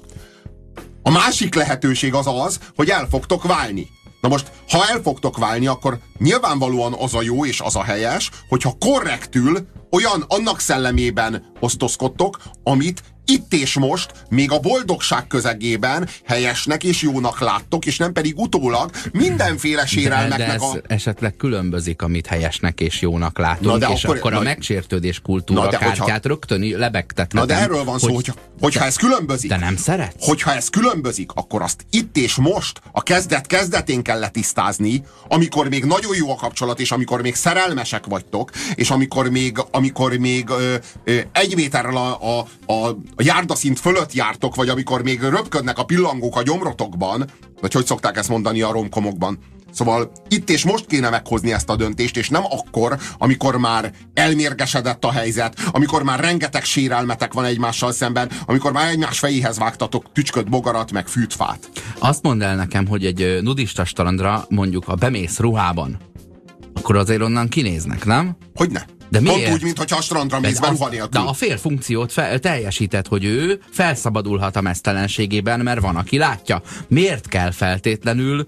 A másik lehetőség az, hogy el fogtok válni. Na most, ha el fogtok válni, akkor nyilvánvalóan az a jó és az a helyes, hogyha korrektül annak szellemében osztozkodtok, amit itt és most, még a boldogság közegében helyesnek és jónak láttok, és nem pedig utólag mindenféle sérelmeknek
esetleg különbözik, amit helyesnek és jónak látunk, és akkor a megsértődés kultúra kártyát rögtön lebegtetletem.
Na de erről van szó, hogyha ez különbözik.
De nem szeretsz?
Hogyha ez különbözik, akkor azt itt és most, a kezdetén kell letisztázni, amikor még nagyon jó a kapcsolat, és amikor még szerelmesek vagytok, és amikor még 1 méterrel a járdaszint fölött jártok, vagy amikor még röpködnek a pillangók a gyomrotokban, vagy hogy szokták ezt mondani a romkomokban. Szóval itt és most kéne meghozni ezt a döntést, és nem akkor, amikor már elmérgesedett a helyzet, amikor már rengeteg sérelmetek van egymással szemben, amikor már egymás fejéhez vágtatok tücsköt, bogarat, meg fűtfát.
Azt mondd el nekem, hogy egy nudista strandra mondjuk, ha bemész ruhában, akkor azért onnan kinéznek, nem?
Hogyne?
De miért?
Pont úgy, mintha a strandra mész be ruha nélkül.
De a félfunkciót teljesített, hogy ő felszabadulhat a mesztelenségében, mert van, aki látja. Miért kell feltétlenül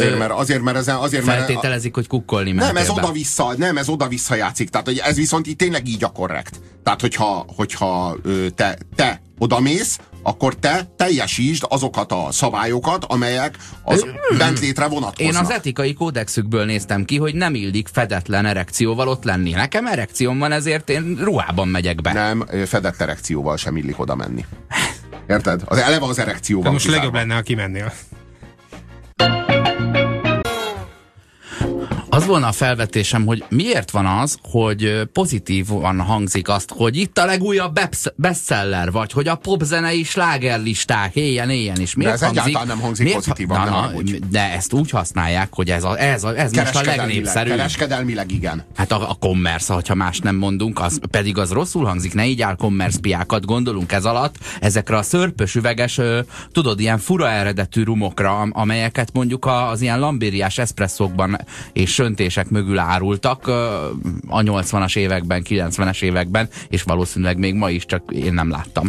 azért,
feltételezik, hogy kukkolni mehet?
Nem, ez oda-vissza játszik. Tehát, hogy ez viszont itt tényleg így a korrekt. Tehát, hogyha te odamész, akkor te teljesítsd azokat a szabályokat, amelyek az bent létre vonatkoznak.
Én az etikai kódexükből néztem ki, hogy nem illik fedetlen erekcióval ott lenni. Nekem erekcióm van, ezért én ruhában megyek be.
Nem, fedett erekcióval sem illik oda menni. Érted? Az eleve az erekcióval.
Most legjobb lenne, ha kimennél.
Az volna a felvetésem, hogy miért van az, hogy pozitívan hangzik azt, hogy itt a legújabb bestseller, vagy hogy a popzenei slágerlisták éjjel-éjjel is. Miért
de ez egyáltalán nem hangzik pozitívan.
De ezt úgy használják, hogy ez most a legnépszerűbb.
Kereskedelmileg igen.
Hát a commerce, ha más nem mondunk, pedig az rosszul hangzik, ne így áll commerce piákat, gondolunk ez alatt, ezekre a szörpös üveges, tudod, ilyen fura eredetű rumokra, amelyeket mondjuk az ilyen lambériás eszpresszókban és söntések mögül árultak a 80-as években, 90-es években, és valószínűleg még ma is, csak én nem láttam.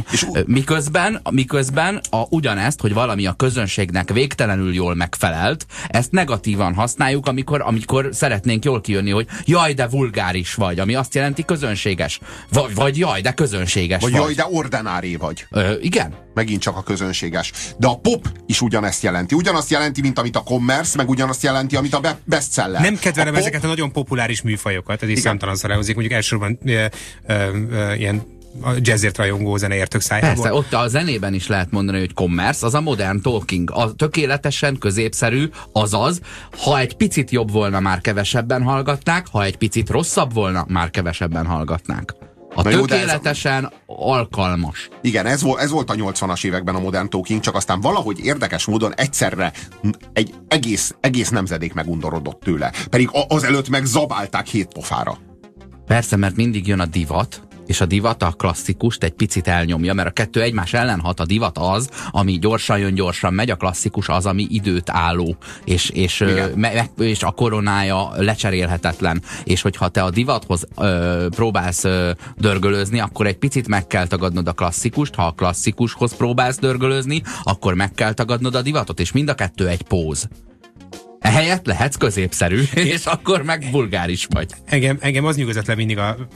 Miközben ugyanezt, hogy valami a közönségnek végtelenül jól megfelelt, ezt negatívan használjuk, amikor szeretnénk jól kijönni, hogy jaj, de vulgáris vagy, ami azt jelenti közönséges. Vagy jaj, de közönséges vagy.
Jaj, de ordinári vagy.
Igen.
Megint csak a közönséges. De a pop is ugyanezt jelenti. Ugyanazt jelenti, mint amit a commerce, meg ugyanazt jelenti, amit a bestseller.
Nem kedvelem ezeket a nagyon populáris műfajokat, ez is számtalan szarálhozik, mondjuk elsősorban ilyen a jazzért rajongó zeneértők szájából.
Persze, ott a zenében is lehet mondani, hogy commerce, az a modern talking. A tökéletesen középszerű, azaz, ha egy picit jobb volna, már kevesebben hallgatnák, ha egy picit rosszabb volna, már kevesebben hallgatnák. Tökéletesen alkalmas.
Igen, ez volt a 80-as években a modern talking, csak aztán valahogy érdekes módon egyszerre egy egész nemzedék megundorodott tőle. Pedig azelőtt meg zabálták 7 pofára.
Persze, mert mindig jön a divat, és a divat a klasszikust egy picit elnyomja, mert a kettő egymás ellen hat. A divat az, ami gyorsan jön, gyorsan megy, a klasszikus az, ami időt álló, és a koronája lecserélhetetlen. És hogyha te a divathoz próbálsz dörgölözni, akkor egy picit meg kell tagadnod a klasszikust, ha a klasszikushoz próbálsz dörgölözni, akkor meg kell tagadnod a divatot, és mind a kettő egy póz. Ehelyett lehetsz középszerű, és akkor meg vulgáris vagy.
Engem az nyugodott le mindig a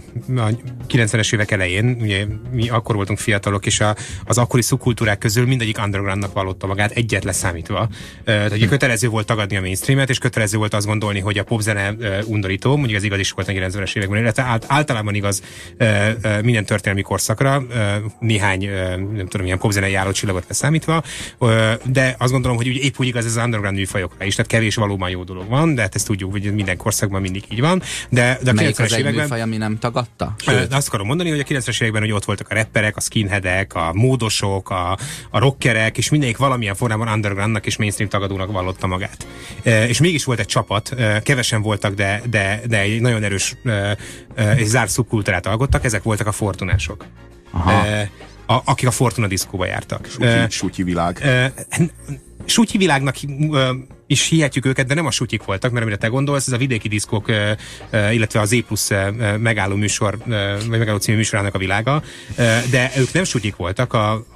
90-es évek elején, ugye mi akkor voltunk fiatalok, és az akkori szubkultúrák közül mindegyik undergroundnak vallotta magát, egyet leszámítva. Tehát kötelező volt tagadni a mainstreamet, és kötelező volt azt gondolni, hogy a popzene undorító, mondjuk ez igaz is volt a 90-es években, illetve általában igaz minden történelmi korszakra, néhány, nem tudom, ilyen popzenei járócsillagot leszámítva, de azt gondolom, hogy épp úgy igaz ez az underground műfajokra is, tehát kevés valóban jó dolog van, de hát ezt tudjuk, hogy minden korszakban mindig így van. De a 90-es években...
műfaj, ami nem tagadta?
Azt akarom mondani, hogy a 90-es években hogy ott voltak a rapperek, a skinheadek, a módosok, a rockerek, és mindegyik valamilyen formában undergroundnak és mainstream tagadónak vallotta magát. És mégis volt egy csapat, kevesen voltak, de egy nagyon erős és zárt szubkultúrát alkottak, ezek voltak a fortunások. Akik a Fortuna diszkóba jártak.
Sutyi világ.
Sutyi világnak is hihetjük őket, de nem a sutyik voltak, mert amire te gondolsz, ez a vidéki diszkók, illetve az E+ megálló műsor, vagy megálló című műsorának a világa, de ők nem sutyik voltak,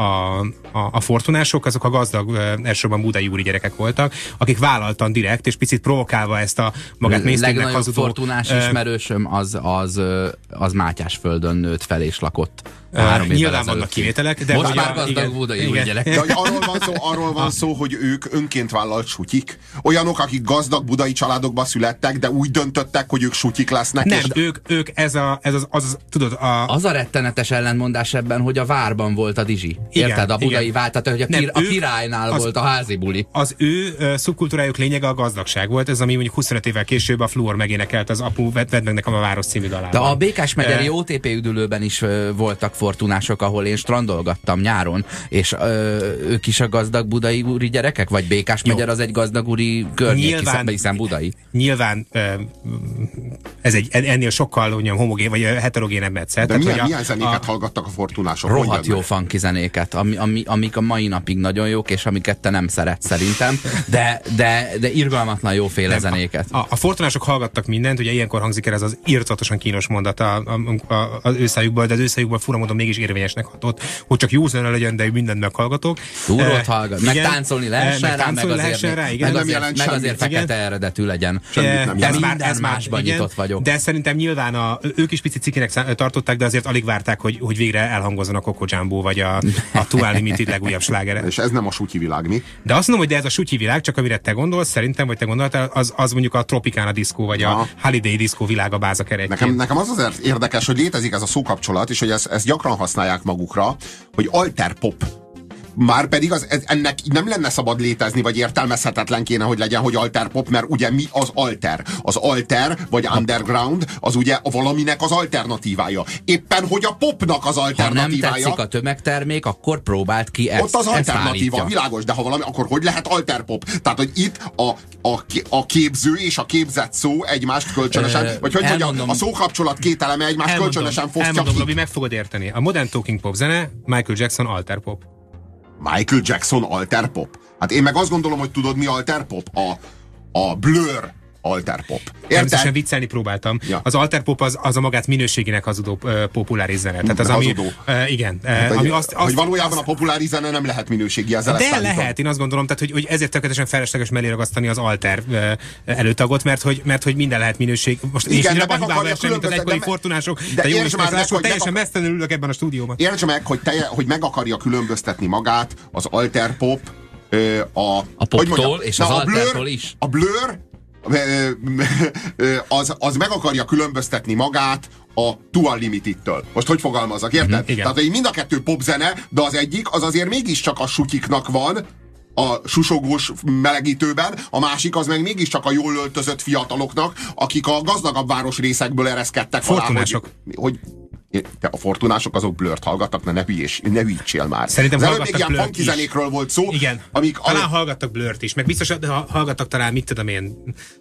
a fortunások, azok a gazdag, elsősorban budai úri gyerekek voltak, akik vállaltan direkt, és picit provokálva ezt a magát mainstreamnek hazudó...
Fortunás ismerősöm az Mátyásföldön nőtt fel és lakott.
Nyilván vannak kivételek, de
most már gazdag budai úri gyerek.
De arról van szó, hogy ők önként vállalt sutyik. Olyanok, akik gazdag budai családokba születtek, de úgy döntöttek, hogy ők sutyik lesznek.
Nem, ők tudod,
az a rettenetes ellentmondás ebben, hogy a várban volt a dizsi. Érted? A budai vár, tehát hogy a királynál volt a házi buli.
Az ő szubkultúrájuk lényege a gazdagság volt, ez ami mondjuk 25 évvel később a Fluor megénekelt az Apu, vedd meg nekem a város című dalában.
De a Békásmegyeri OTP üdülőben is voltak fortunások, ahol én strandolgattam nyáron, és ők is a gazdag budai úri gyerekek? Vagy Békásmegyer az egy gazdag úri környék, hiszen budai?
Nyilván ez egy ennél sokkal homogén, vagy heterogénebb egyszer.
De milyen zenéket hallgattak a fortunások?
Rohadt jó funky zenéket, amik a mai napig nagyon jók, és amiket te nem szeretsz szerintem, de irgalmatlan jóféle zenéket.
A fortunások hallgattak mindent, ugye ilyenkor hangzik el ez az irtatosan kínos mondat az őszájukból, de az őszájukból fura módon mégis érvényesnek hatott, hogy csak jó zene legyen, de mindent meghallgatok.
Túrót hallgat, meg táncolni lehessen rá, meg azért fekete eredetű legyen. Minden másban nyitott vagyok.
De szerintem nyilván ők is picit cikinek tartották, de azért alig várták, hogy végre elhangozzon a Coco Jumbo, vagy a Tuál Limited legújabb slágere.
És ez nem a sutyi világ, mi?
De azt mondom, hogy ez a sutyi világ, csak amire te gondolsz, szerintem, vagy te gondoltál, az mondjuk a Tropicana diszkó, vagy a Holiday diszkó világa bázakerekként.
Nekem az azért érdekes, hogy létezik ez a szókapcsolat, és hogy ezt gyakran használják magukra, hogy alter pop. Már pedig ennek nem lenne szabad létezni, vagy értelmezhetetlen kéne, hogy legyen, hogy alterpop, mert ugye mi az alter? Az alter, vagy underground, az ugye valaminek az alternatívája. Éppen, hogy a popnak az alternatívája.
Ha nem tetszik a tömegtermék, akkor próbált ki
ott az alternatíva, világos, de ha valami, akkor hogy lehet alterpop? Tehát, hogy itt a képző és a képzett szó egymást kölcsönösen, vagy hogy mondjam, a szókapcsolat két eleme egymást kölcsönösen fosztja ki.
Robi, meg fogod érteni. A modern talking pop zene, Michael Jackson alterpop.
Michael Jackson alterpop? Hát én meg azt gondolom, hogy tudod mi alterpop? A Blur alterpop.
Természetesen viccelni próbáltam. Ja. Az alterpop az a magát minőségének hazudó populáris zene. Tehát az, ami, igen.
Hát, ami hogy valójában a populáris zene nem lehet minőségi, ezzel
de lehet, én azt gondolom, tehát, hogy ezért tökéletesen felesleges mellé ragasztani az alter előtagot, mert hogy minden lehet minőség. Most igen, én is abban hibában esem, mint az egykori fortunások, de jó Istenes, teljesen mesztelenül ülök ebben a stúdióban.
Értsd meg, hogy meg akarja különböztetni magát az alterpop
a poptól és az altertól is.
A Blur az meg akarja különböztetni magát a Too Unlimited-től. Most hogy fogalmazzak, érted? Tehát, hogy mind a kettő popzene, de az egyik az azért mégiscsak a sutyiknak van, a susogós melegítőben, a másik az meg mégiscsak a jól öltözött fiataloknak, akik a gazdagabb városrészekből ereszkedtek
Fortunások.
Hogy a fortunások azok Blurt hallgattak, ne hülyítsél már.
Szerintem
az előbb még ilyen funky zenékről volt szó.
Igen, talán hallgattak Blurt is, meg biztos hallgattak talán, mit tudom én...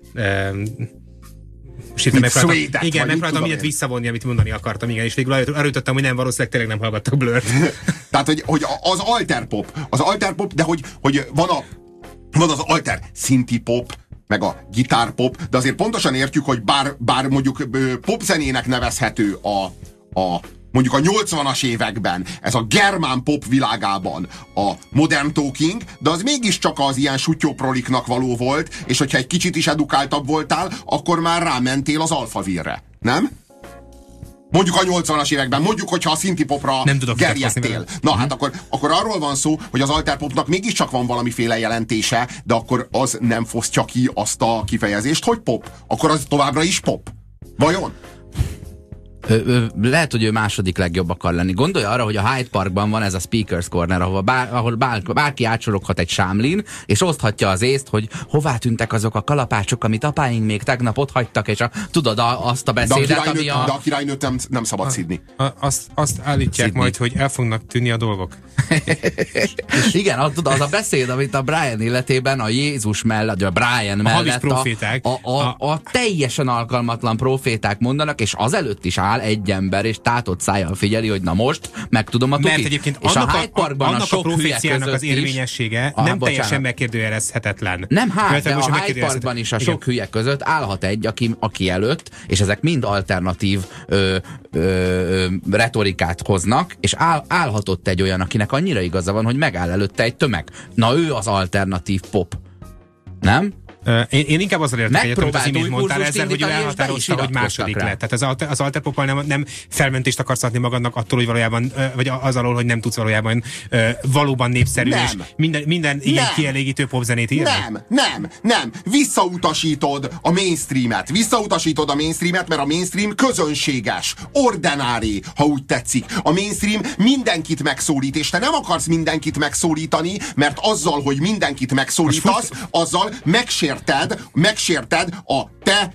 Igen, megpróbáltam mindent visszavonni, amit mondani akartam, igen, és végül arra jutottam, hogy nem, valószínűleg tényleg nem hallgattak Blurt.
Tehát, hogy az alterpop, de hogy van az alter szinti pop, meg a gitárpop, de azért pontosan értjük, hogy bár mondjuk popzenének nevezhető mondjuk a 80-as években, ez a germán pop világában a modern talking, de az mégiscsak az ilyen sutyóproliknak való volt, és hogyha egy kicsit is edukáltabb voltál, akkor már rámentél az Alphaville-re, nem? Mondjuk a 80-as években, mondjuk, hogyha a szintipopra gerjedtél. Na, hát akkor arról van szó, hogy az alterpopnak mégiscsak van valamiféle jelentése, de akkor az nem fosztja ki azt a kifejezést, hogy pop. Akkor az továbbra is pop. Vajon?
Lehet, hogy ő második legjobb akar lenni. Gondolj arra, hogy a Hyde Parkban van ez a Speakers Corner, ahol bárki átsoroghat egy sámlin, és oszthatja az észt, hogy hová tűntek azok a kalapácsok, amit apáink még tegnap ott hagytak, és tudod azt a beszédet,
de a királynőt nem szabad szidni.
Azt állítják szidni. Majd, hogy el fognak tűnni a dolgok.
Igen, az a beszéd, amit a Brian életében a Jézus mellett, a Brian mellett a teljesen alkalmatlan proféták mondanak, és azelőtt is áll egy ember, és tátott szájjal figyeli, hogy na most megtudom a tukit.
Mert egyébként és annak a proféciának az érvényessége nem teljesen megkérdőjelezhetetlen.
Nem, de a Hyde Parkban is a sok hülye között állhat egy, aki előtt, és ezek mind alternatív retorikát hoznak, és állhatott egy olyan, akinek annyira igaza van, hogy megáll előtte egy tömeg. Na ő az alternatív pop. Nem?
Én inkább azzal értek egyet, amit az imént mondtál ezzel, hogy ő elhatározta, hogy második lett. Tehát az alterpoppal nem felmentést akarsz adni magadnak attól, hogy valójában, vagy az alól, hogy nem tudsz valóban népszerű, és minden ilyen kielégítő popzenét írni.
Nem. Visszautasítod a mainstreamet, mert a mainstream közönséges, ordinári, ha úgy tetszik. A mainstream mindenkit megszólít, és te nem akarsz mindenkit megszólítani, mert azzal, hogy mindenkit megszólítasz, azzal megsérted a te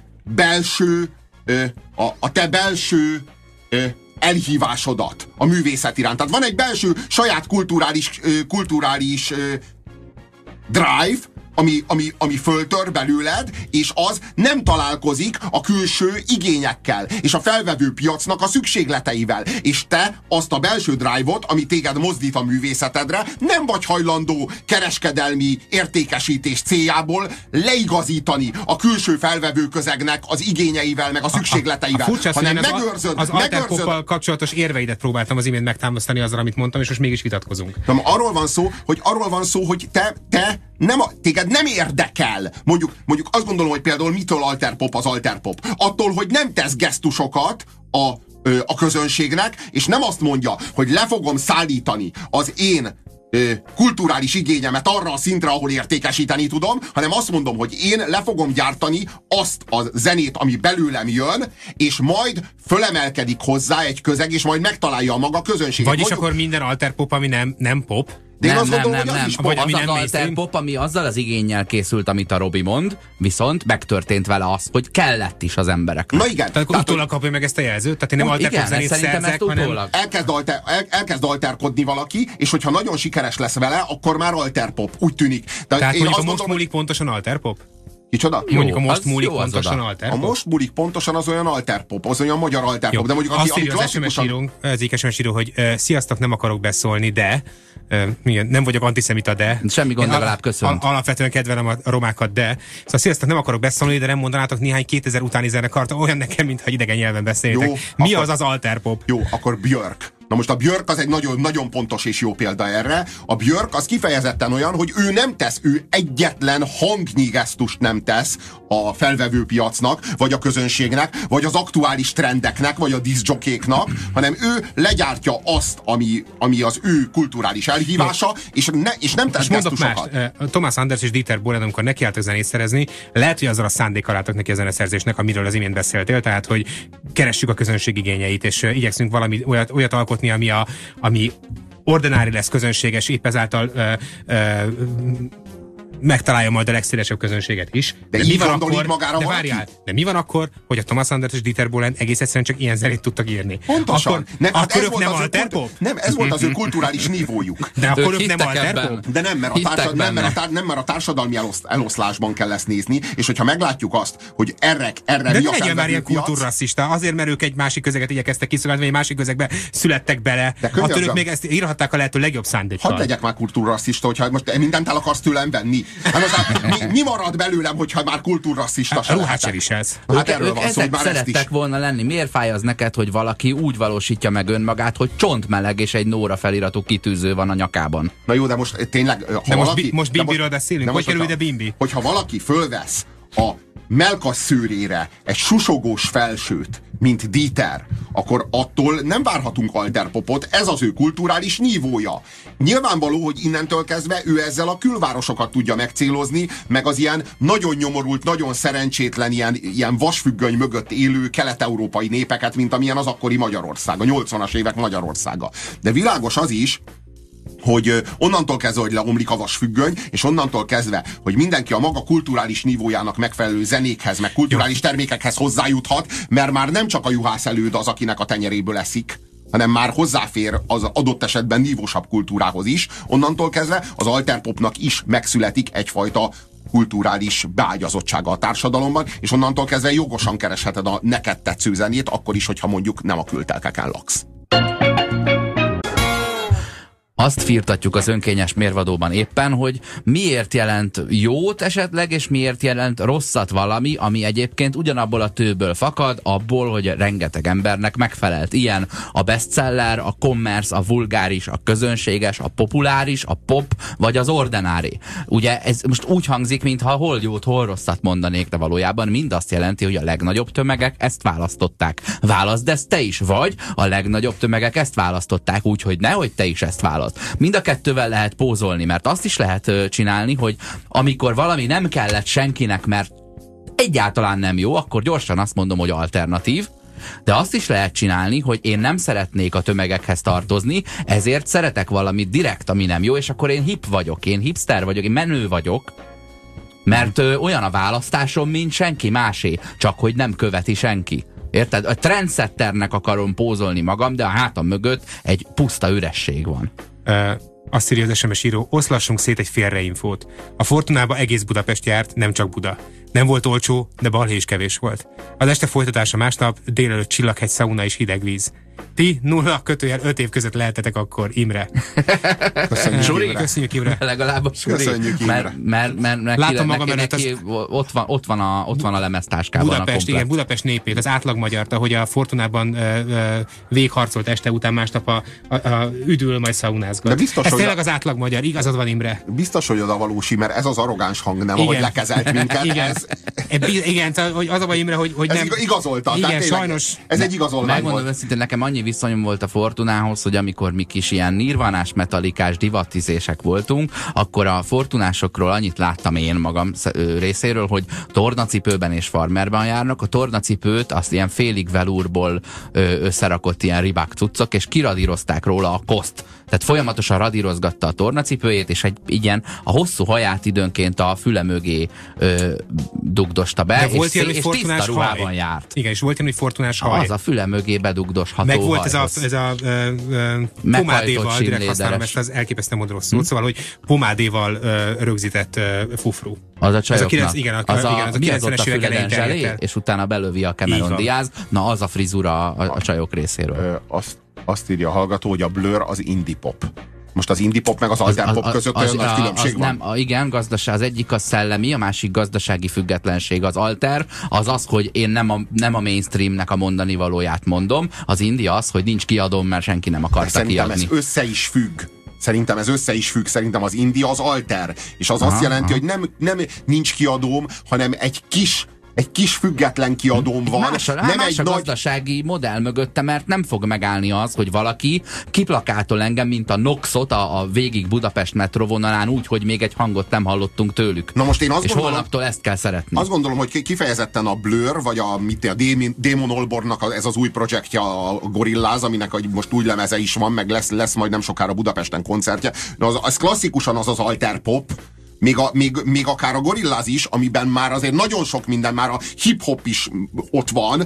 belső elhívásodat a művészet iránt. Tehát van egy belső saját kulturális drive, ami föltör belőled, és az nem találkozik a külső igényekkel, és a felvevő piacnak a szükségleteivel. És te azt a belső drive-ot, ami téged mozdít a művészetedre, nem vagy hajlandó kereskedelmi értékesítés céljából leigazítani a külső felvevő közegnek az igényeivel, meg a szükségleteivel, hanem megőrzöd.
Az alterpoppal kapcsolatos érveidet próbáltam az imént megtámasztani azzal, amit mondtam, és most mégis vitatkozunk.
Arról van szó, hogy téged nem érdekel. Mondjuk azt gondolom, hogy például mitől alterpop az alterpop? Attól, hogy nem tesz gesztusokat a közönségnek, és nem azt mondja, hogy le fogom szállítani az én kulturális igényemet arra a szintre, ahol értékesíteni tudom, hanem azt mondom, hogy én le fogom gyártani azt a zenét, ami belőlem jön, és majd fölemelkedik hozzá egy közeg, és majd megtalálja a maga közönséget.
Vagyis akkor minden alterpop, ami nem pop,
De én azt gondolom, hogy az is
Vagy ami
az
nem
az
mainstream.
alterpop, ami azzal az igénnyel készült, amit a Robi mond, viszont megtörtént vele az, hogy kellett is az embereknek.
Na igen.
Tehát utólag kapja meg ezt a jelzőt? Tehát én nem alterpop
Igen,
zenét
szerintem
szerzek,
ezt
hanem...
utólag.
Elkezd alterkodni valaki, és hogyha nagyon sikeres lesz vele, akkor már alterpop, úgy tűnik.
Tehát mondjuk a
azt
most múlik pontosan alterpop?
Kicsoda?
Mondjuk a most
az
múlik
jó, az
pontosan
oda.
A
alterpop?
most múlik pontosan az olyan alterpop, az olyan magyar alterpop, de mondjuk
azt
aki
írja az SMS
klasszikusan...
író, az egyik SMS író, hogy sziasztok, nem akarok beszólni, de nem vagyok antiszemita, de
Semmi gond,
Én
legalább köszönt.
Alapvetően kedvelem a romákat, de szóval sziasztok, nem akarok beszólni, de nem mondanátok néhány 2000 utáni zenekart olyan nekem, mintha idegen nyelven beszéltek.
Jó,
Mi
akkor-
az alterpop?
Jó, akkor Björk. Na most a Björk az egy nagyon, nagyon pontos és jó példa erre. A Björk az kifejezetten olyan, hogy ő egyetlen hangnyi gesztust nem tesz a felvevő piacnak, vagy a közönségnek, vagy az aktuális trendeknek, vagy a diszjokéknak, hanem ő legyártja azt, ami az ő kulturális elhívása, és nem tesz
És mondok
gesztusokat.
mást, Thomas Anders és Dieter Bohlen, amikor nekiálltak zenét szerezni, lehet, hogy azzal a szándékkal álltak neki a zeneszerzésnek, amiről az imént beszéltél, tehát, hogy keressük a közönség igényeit, és igyekszünk valami olyat alkotni, ami ordinári lesz, közönséges, épp ezáltal megtalálja majd a legszélesebb közönséget is.
De így gondolít magára
de
valaki?
várjál, de mi van akkor, hogy a Thomas Anders és Dieter Bohlen egész egyszerűen csak ilyen zenét tudtak írni?
Pontosan.
Akkor
ez
ők
volt
nem
az ő
alterpop?
Nem, ez volt az ő kulturális nívójuk.
De akkor
Ők
ők nem
hittek
alterpop?
ebben.
De nem, mert
Hittek benne.
mert a társadalmi eloszlásban kell ezt nézni, és hogyha meglátjuk azt, hogy erre
De
mi
ne
a
legyen már
felvevő
ilyen
piac,
kultúrrasszista, azért, mert ők egy másik közeget igyekeztek kiszolgálni, vagy egy másik közegbe születtek bele.
De könyörgöm.
Attól ők még ezt írhatták a lehető legjobb szándékkal.
hadd legyek már kultúrrasszista, hogyha most mindent el akarsz tőlem venni. Hát most mi marad belőlem, hogyha már kultúrrasszista se
Ruhát
lehetek?
se viselsz.
Hát erről
Ők
van szó, hogy
ezek
már ezt
szerettek
is.
volna lenni. Miért fáj az neked, hogy valaki úgy valósítja meg önmagát, hogy csontmeleg és egy Nóra feliratú kitűző van a nyakában?
Na jó, de most tényleg, ha
De
valaki...
most Bimbiről beszélünk?
de
Hogy kerül
hogyha-
ide Bimbi?
Hogyha valaki fölvesz a mellkas szőrére egy susogós felsőt, mint Dieter, akkor attól nem várhatunk alterpopot, ez az ő kulturális nívója. Nyilvánvaló, hogy innentől kezdve ő ezzel a külvárosokat tudja megcélozni, meg az ilyen nagyon nyomorult, nagyon szerencsétlen, ilyen vasfüggöny mögött élő kelet-európai népeket, mint amilyen az akkori Magyarország, a 80-as évek Magyarországa. De világos az is, hogy onnantól kezdve, hogy leomlik a vasfüggöny, és onnantól kezdve, hogy mindenki a maga kulturális nívójának megfelelő zenékhez, meg kulturális termékekhez hozzájuthat, mert már nem csak a juhász előd az, akinek a tenyeréből eszik, hanem már hozzáfér az adott esetben nívósabb kultúrához is, onnantól kezdve az alterpopnak is megszületik egyfajta kulturális beágyazottsága a társadalomban, és onnantól kezdve jogosan keresheted a neked tetsző zenét, akkor is, hogyha mondjuk nem a kültelkeken laksz.
Azt firtatjuk az önkényes mérvadóban éppen, hogy miért jelent jót esetleg, és miért jelent rosszat valami, ami egyébként ugyanabból a tőből fakad, abból, hogy rengeteg embernek megfelelt. Ilyen a bestseller, a commerce, a vulgáris, a közönséges, a populáris, a pop, vagy az ordinári. Ugye ez most úgy hangzik, mintha hol jót, hol rosszat mondanék, de valójában mind azt jelenti, hogy a legnagyobb tömegek ezt választották. Válaszd ezt te is, vagy a legnagyobb tömegek ezt választották, úgyhogy nehogy te is ezt választ. Mind a kettővel lehet pózolni, mert azt is lehet csinálni, hogy amikor valami nem kellett senkinek, mert egyáltalán nem jó, akkor gyorsan azt mondom, hogy alternatív, de azt is lehet csinálni, hogy én nem szeretnék a tömegekhez tartozni, ezért szeretek valamit direkt, ami nem jó, és akkor én hip vagyok, én hipster vagyok, én menő vagyok, mert olyan a választásom, mint senki másé, csak hogy nem követi senki. Érted? A trendsetternek akarom pózolni magam, de a hátam mögött egy puszta üresség van.
Azt írja az SMS író, oszlassunk szét egy félreinfót. A Fortunába egész Budapest járt, nem csak Buda. Nem volt olcsó, de balhé is kevés volt. Az este folytatása másnap, délelőtt Csillaghegy, szauna és hideg víz. Ti 0-5 év között lehetetek akkor, Imre. Köszönjük, Imre.
Legalább a Suri.
Köszönjük, Imre.
Látom
Látom
magam előtt
neki ott van a lemeztáskában
Budapest,
a
igen, Budapest népét, az átlag magyart, ahogy a Fortunában végharcolt este után másnap a üdül, majd szaunázgat.
De biztos,
ez
hogy
tényleg az átlag magyar, igazad van, Imre.
Biztos, hogy oda valósi, mert ez az arrogáns hang, nem, ahogy lekezelt minket.
Igen, igen, hogy az a baj, Imre, hogy
Ez
nem...
igazolta.
Igen,
tehát tényleg,
sajnos.
Ez egy igazolvány
Megmondom
volt.
őszintén, nekem annyi viszonyom volt a Fortunához, hogy amikor mi kis ilyen nirvanás, metalikás divatizések voltunk, akkor a Fortunásokról annyit láttam én magam részéről, hogy tornacipőben és farmerben járnak. A tornacipőt azt ilyen félig velúrból összerakott ilyen ribák cuccok, és kiradírozták róla a koszt Tehát folyamatosan radírozgatta a tornacipőjét, és egy ilyen a hosszú haját időnként a füle mögé dugdosta be,
és
tiszta ruhában járt.
Igen, és volt ilyen, hogy fortunás haj.
Az a füle mögé bedugdosható.
Meg volt ez a pomádéval, direkt használom ezt az elképesztően mond rosszul, szóval, hogy pomádéval rögzített fufru.
Az a csajoknak.
Az a 90-es évek elején terjedt el.
És utána belövi a Cameron Diaz. Na, az a frizura a csajok részéről.
Azt írja a hallgató, hogy a Blur az indie pop. Most az indie pop meg az alter pop között olyan nagy különbség van?
Nem, igen, az egyik a szellemi, a másik gazdasági függetlenség. Az alter az, hogy én nem a mainstreamnek a mondani valóját mondom. Az indie az, hogy nincs kiadom, mert senki nem akarta kiadni.
Ez össze is függ. Szerintem ez össze is függ, szerintem az indie az alter. És az azt jelenti, hogy nem nincs kiadóm, hanem egy kis független kiadóm van.
Más a gazdasági modell mögötte, mert nem fog megállni az, hogy valaki kiplakátol engem, mint a Noxot a végig Budapest metróvonalán úgy, hogy még egy hangot nem hallottunk tőlük.
Na most én azt gondolom,
holnaptól ezt kell szeretni.
Azt gondolom, hogy kifejezetten a Blur, vagy a Damon Albarnnak ez az új projektje, a Gorillaz, aminek most új lemeze is van, meg lesz majd nem sokára Budapesten koncertje. Az klasszikusan az alter pop, még akár a Gorillaz is, amiben már azért nagyon sok minden, már a hip-hop is ott van,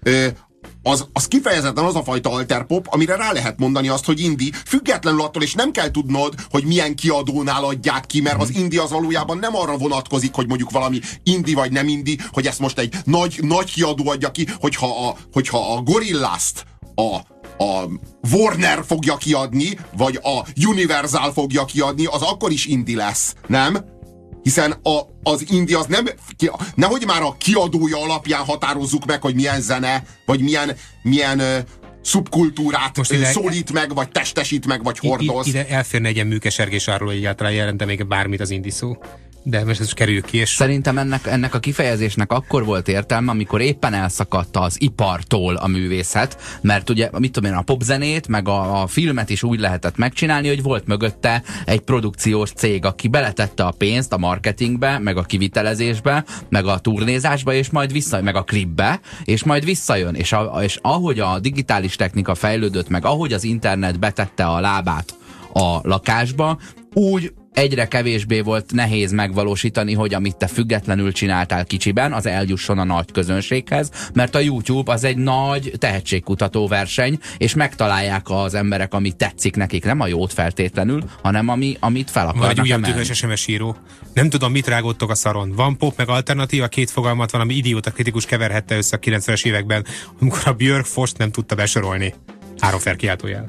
az kifejezetten az a fajta alterpop, amire rá lehet mondani azt, hogy indie, függetlenül attól, és nem kell tudnod, hogy milyen kiadónál adják ki, mert az indie az valójában nem arra vonatkozik, hogy mondjuk valami indie vagy nem indie, hogy ezt most egy nagy kiadó adja ki, hogyha a Gorillázt a Warner fogja kiadni, vagy a Universal fogja kiadni, az akkor is indie lesz, nem? Hiszen az indie az nehogy már a kiadója alapján határozzuk meg, hogy milyen zene, vagy milyen szubkultúrát szólít meg, vagy testesít meg, vagy hordoz.
Ide elférne egy ilyen műkesergés arról, hogy egyáltalán jelente még bármit az indie szó. De most ez kerüljük ki, és...
Szerintem ennek a kifejezésnek akkor volt értelme, amikor éppen elszakadt az ipartól a művészet, mert ugye, mit tudom én, a popzenét, meg a filmet is úgy lehetett megcsinálni, hogy volt mögötte egy produkciós cég, aki beletette a pénzt a marketingbe, meg a kivitelezésbe, meg a turnézásba, és majd meg a klipbe, és majd visszajön. És ahogy a digitális technika fejlődött, meg ahogy az internet betette a lábát a lakásba, úgy egyre kevésbé volt nehéz megvalósítani, hogy amit te függetlenül csináltál kicsiben, az eljusson a nagy közönséghez, mert a YouTube az egy nagy tehetségkutató verseny, és megtalálják az emberek, amit tetszik nekik, nem a jót feltétlenül, hanem amit fel akarnak
emelni. Vagy újabb dühös SMS író. Nem tudom, mit rágódtok a szaron. Van pop meg alternatíva, két fogalmat valami idióta kritikus keverhette össze a 90-es években, amikor a Björk Fost nem tudta besorolni. 3 felkiáltójel.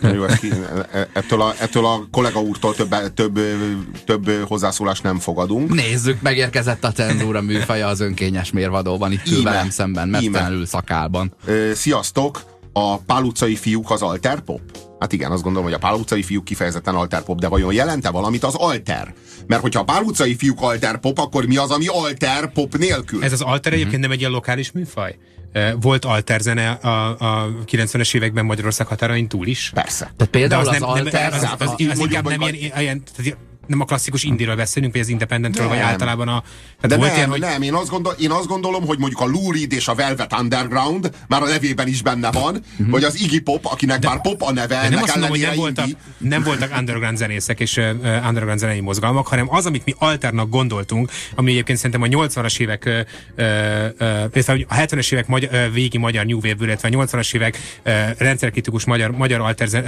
Ettől a kollega úrtól több hozzászólást nem fogadunk.
Nézzük, megérkezett a cenzúra műfaja az önkényes mérvadóban, itt ül velem szemben, mesztelenül szakálban.
Sziasztok! A Pál utcai fiúk az alterpop? Hát igen, azt gondolom, hogy a Pál utcai fiúk kifejezetten alterpop, de vajon jelente valamit az alter? Mert hogyha a Pál utcai fiúk alterpop, akkor mi az, ami alterpop nélkül?
Ez az alter egyébként nem egy ilyen lokális műfaj? Volt alterzene a 90-es években Magyarország határain túl is?
Persze.
Tehát például az alter...
Az inkább nem ilyen nem a klasszikus indiről beszélünk, vagy az independentről, vagy általában a...
De nem, én azt gondolom, hogy mondjuk a Lou Reed és a Velvet Underground már a nevében is benne van, vagy az Iggy Pop, akinek már pop a neve, ennek ellenére
nem voltak underground zenészek és underground zenei mozgalmak, hanem az, amit mi alternak gondoltunk, ami egyébként szerintem a 80-as évek, például a 70-es évek végi magyar New Wave, illetve a 80-as évek rendszerkritikus magyar alter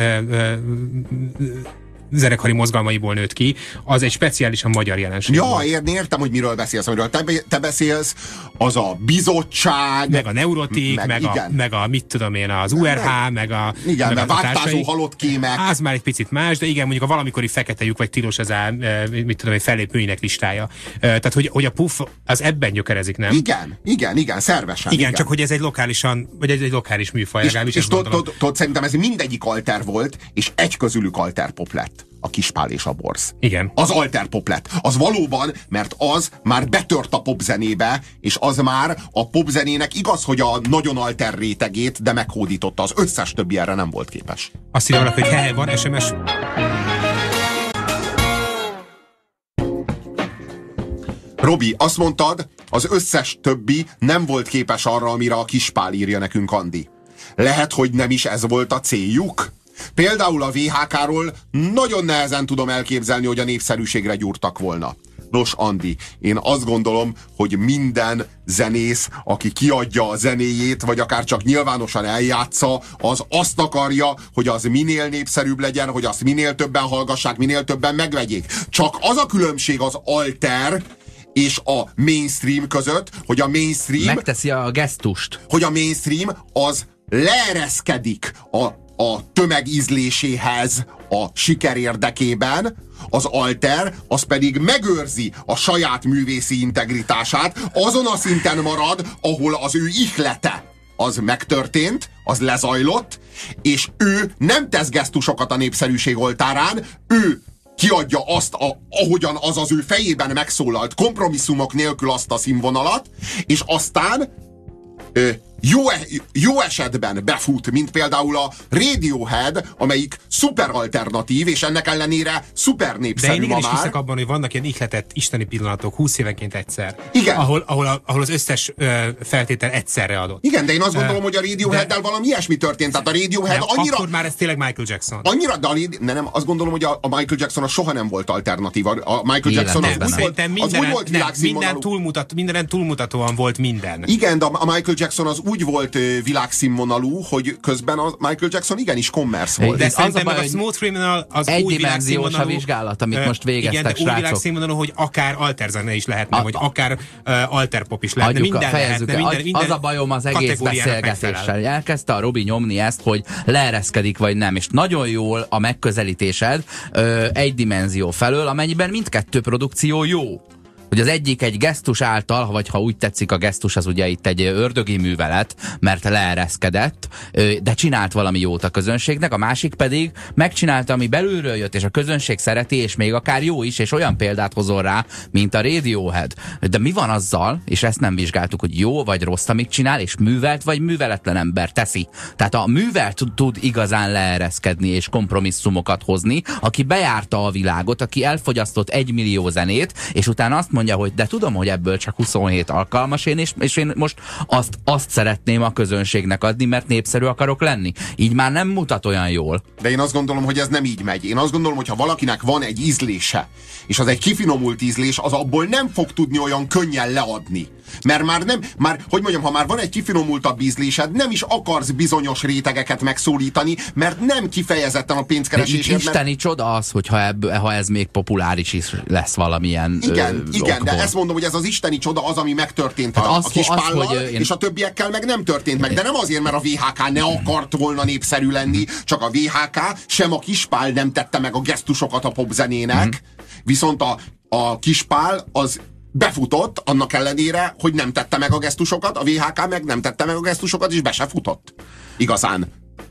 zenekari mozgalmaiból nőtt ki, az egy speciálisan magyar jelenség.
Ja, értem, hogy miről beszélsz. Amiről te beszélsz, az a bizottság,
meg a neurotik, meg a mit tudom én, az URH, meg
a váltázó halott kémek.
Az már egy picit más, de igen, mondjuk a valamikori fekete lyuk, vagy tilos ez a, mit tudom én, fellépőinek listája. Tehát, hogy a puff az ebben gyökerezik, nem?
Igen, szervesen.
Igen, csak hogy ez egy lokálisan, vagy egy lokális műfaj.
És szerintem ez mindegyik alter volt, és egy közülük alterpop lett. A Kispál és a Borz.
Igen.
Az alterpop lett. Az valóban, mert az már betört a popzenébe, és az már a popzenének igaz, hogy a nagyon alter rétegét, de meghódította. Az összes többi erre nem volt képes.
Azt írja valaki, hogy van SMS.
Robi, azt mondtad, az összes többi nem volt képes arra, amire a Kispál írja nekünk, Andi. Lehet, hogy nem is ez volt a céljuk? Például a VHK-ról nagyon nehezen tudom elképzelni, hogy a népszerűségre gyúrtak volna. Nos, Andi, én azt gondolom, hogy minden zenész, aki kiadja a zenéjét, vagy akár csak nyilvánosan eljátsza, az azt akarja, hogy az minél népszerűbb legyen, hogy azt minél többen hallgassák, minél többen megvegyék. Csak az a különbség az alter és a mainstream között, hogy a mainstream...
Megteszi a gesztust.
Hogy a mainstream az leereszkedik a tömeg ízléséhez a siker érdekében, az alter az pedig megőrzi a saját művészi integritását, azon a szinten marad, ahol az ő ihlete az megtörtént, az lezajlott, és ő nem tesz gesztusokat a népszerűség oltárán, ő kiadja azt, ahogyan az ő fejében megszólalt, kompromisszumok nélkül azt a színvonalat, és aztán jó esetben befut, mint például a Radiohead, amelyik szuper alternatív, és ennek ellenére szuper népszerű.
De én is hiszek abban, hogy vannak ilyen ihletett isteni pillanatok 20 évenként egyszer.
Igen.
Ahol az összes feltétel egyszerre adott.
Igen, de én azt gondolom, hogy a Radioheaddel valami ilyesmi történt. Tehát a Radiohead
nem,
annyira...
Akkor már ez tényleg Michael Jackson.
Annyira, de nem, azt gondolom, hogy a Michael Jackson soha nem volt alternatív. A Michael Jackson az úgy volt világszínvonalú.
Mindenen túlmutatóan volt minden.
Igen, de a Michael Jackson az úgy volt világszínvonalú, hogy közben a Michael Jackson igenis commerce volt.
De szerintem a Smooth Criminal az új
világszínvonalú. A vizsgálat, amit most végeztek,
igen,
srácok.
Új világszínvonalú, hogy akár alterzene is lehetne, vagy akár alterpop is lehetne.
Minden
lehetne.
Az a bajom az egész beszélgetéssel. Elkezdte a Robi nyomni ezt, hogy leereszkedik vagy nem, és nagyon jól a megközelítésed egy dimenzió felől, amennyiben mindkettő produkció jó. Hogy az egyik egy gesztus által, vagy ha úgy tetszik, a gesztus az ugye itt egy ördögi művelet, mert leereszkedett, de csinált valami jót a közönségnek, a másik pedig megcsinálta, ami belülről jött, és a közönség szereti, és még akár jó is, és olyan példát hozol rá, mint a Radiohead. De mi van azzal, és ezt nem vizsgáltuk, hogy jó vagy rossz, amit csinál, és művelt vagy műveletlen ember teszi. Tehát a művelt tud igazán leereszkedni, és kompromisszumokat hozni, aki bejárta a világot, aki elfogyasztott 1 millió zenét, és utána azt mondja, hogy de tudom, hogy ebből csak 27 alkalmas és én most azt szeretném a közönségnek adni, mert népszerű akarok lenni. Így már nem mutat olyan jól.
De én azt gondolom, hogy ez nem így megy. Én azt gondolom, hogy ha valakinek van egy ízlése, és az egy kifinomult ízlés, az abból nem fog tudni olyan könnyen leadni. Mert hogy mondjam, ha már van egy kifinomultabb ízlésed, nem is akarsz bizonyos rétegeket megszólítani, mert nem kifejezetten a pénzkeresésért.
Isteni csoda az, ha ez még populáris is lesz valamilyen
Igen, de ezt mondom, hogy ez az isteni csoda az, ami megtörtént a Kispállal, és a többiekkel meg nem történt meg. De nem azért, mert a VHK ne akart volna népszerű lenni, csak a VHK sem a Kispál nem tette meg a gesztusokat a popzenének, viszont a Kispál az befutott, annak ellenére, hogy nem tette meg a gesztusokat, a VHK meg nem tette meg a gesztusokat, és be se futott. Igazán.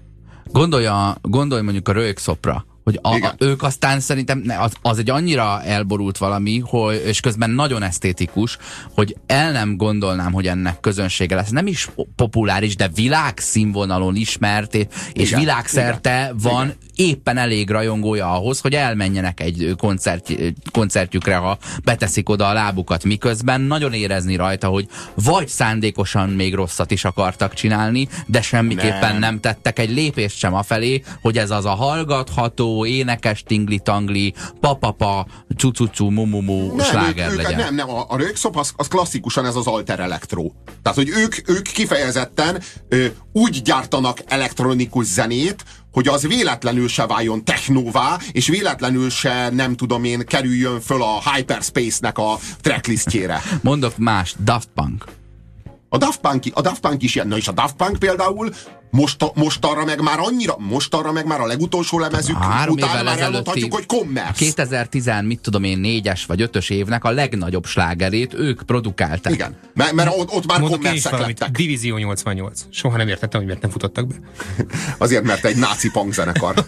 Gondolj mondjuk a Röjkszopra, hogy ők aztán szerintem az egy annyira elborult valami, és közben nagyon esztétikus, hogy el nem gondolnám, hogy ennek közönsége lesz. Nem is populáris, de világszínvonalon ismert, és világszerte van éppen elég rajongója ahhoz, hogy elmenjenek egy koncertjükre, ha beteszik oda a lábukat, miközben nagyon érezni rajta, hogy vagy szándékosan még rosszat is akartak csinálni, de semmiképpen nem tettek egy lépést sem afelé, hogy ez az a hallgatható, énekes tingli-tangli, papapa, cucucu, mumumu sláger legyen.
Nem, a Röjkszop az klasszikusan ez az alter elektro. Tehát, hogy ők kifejezetten úgy gyártanak elektronikus zenét, hogy az véletlenül se váljon technóvá, és véletlenül se, nem tudom én, kerüljön föl a Hyperspace-nek a tracklistjére.
Mondok más, Daft Punk.
A Daft Punk is ilyen. Na és a Daft Punk például mostanra meg már a legutolsó lemezük után már elmondhatjuk, hogy commerce.
2010, mit tudom én, 4-es vagy 5-ös évnek a legnagyobb slágerét ők produkálták.
Igen, mert ott már commerce-ek lettek.
Divízió 88. Soha nem értettem, hogy miért nem futottak be.
Azért, mert egy náci punk zenekar.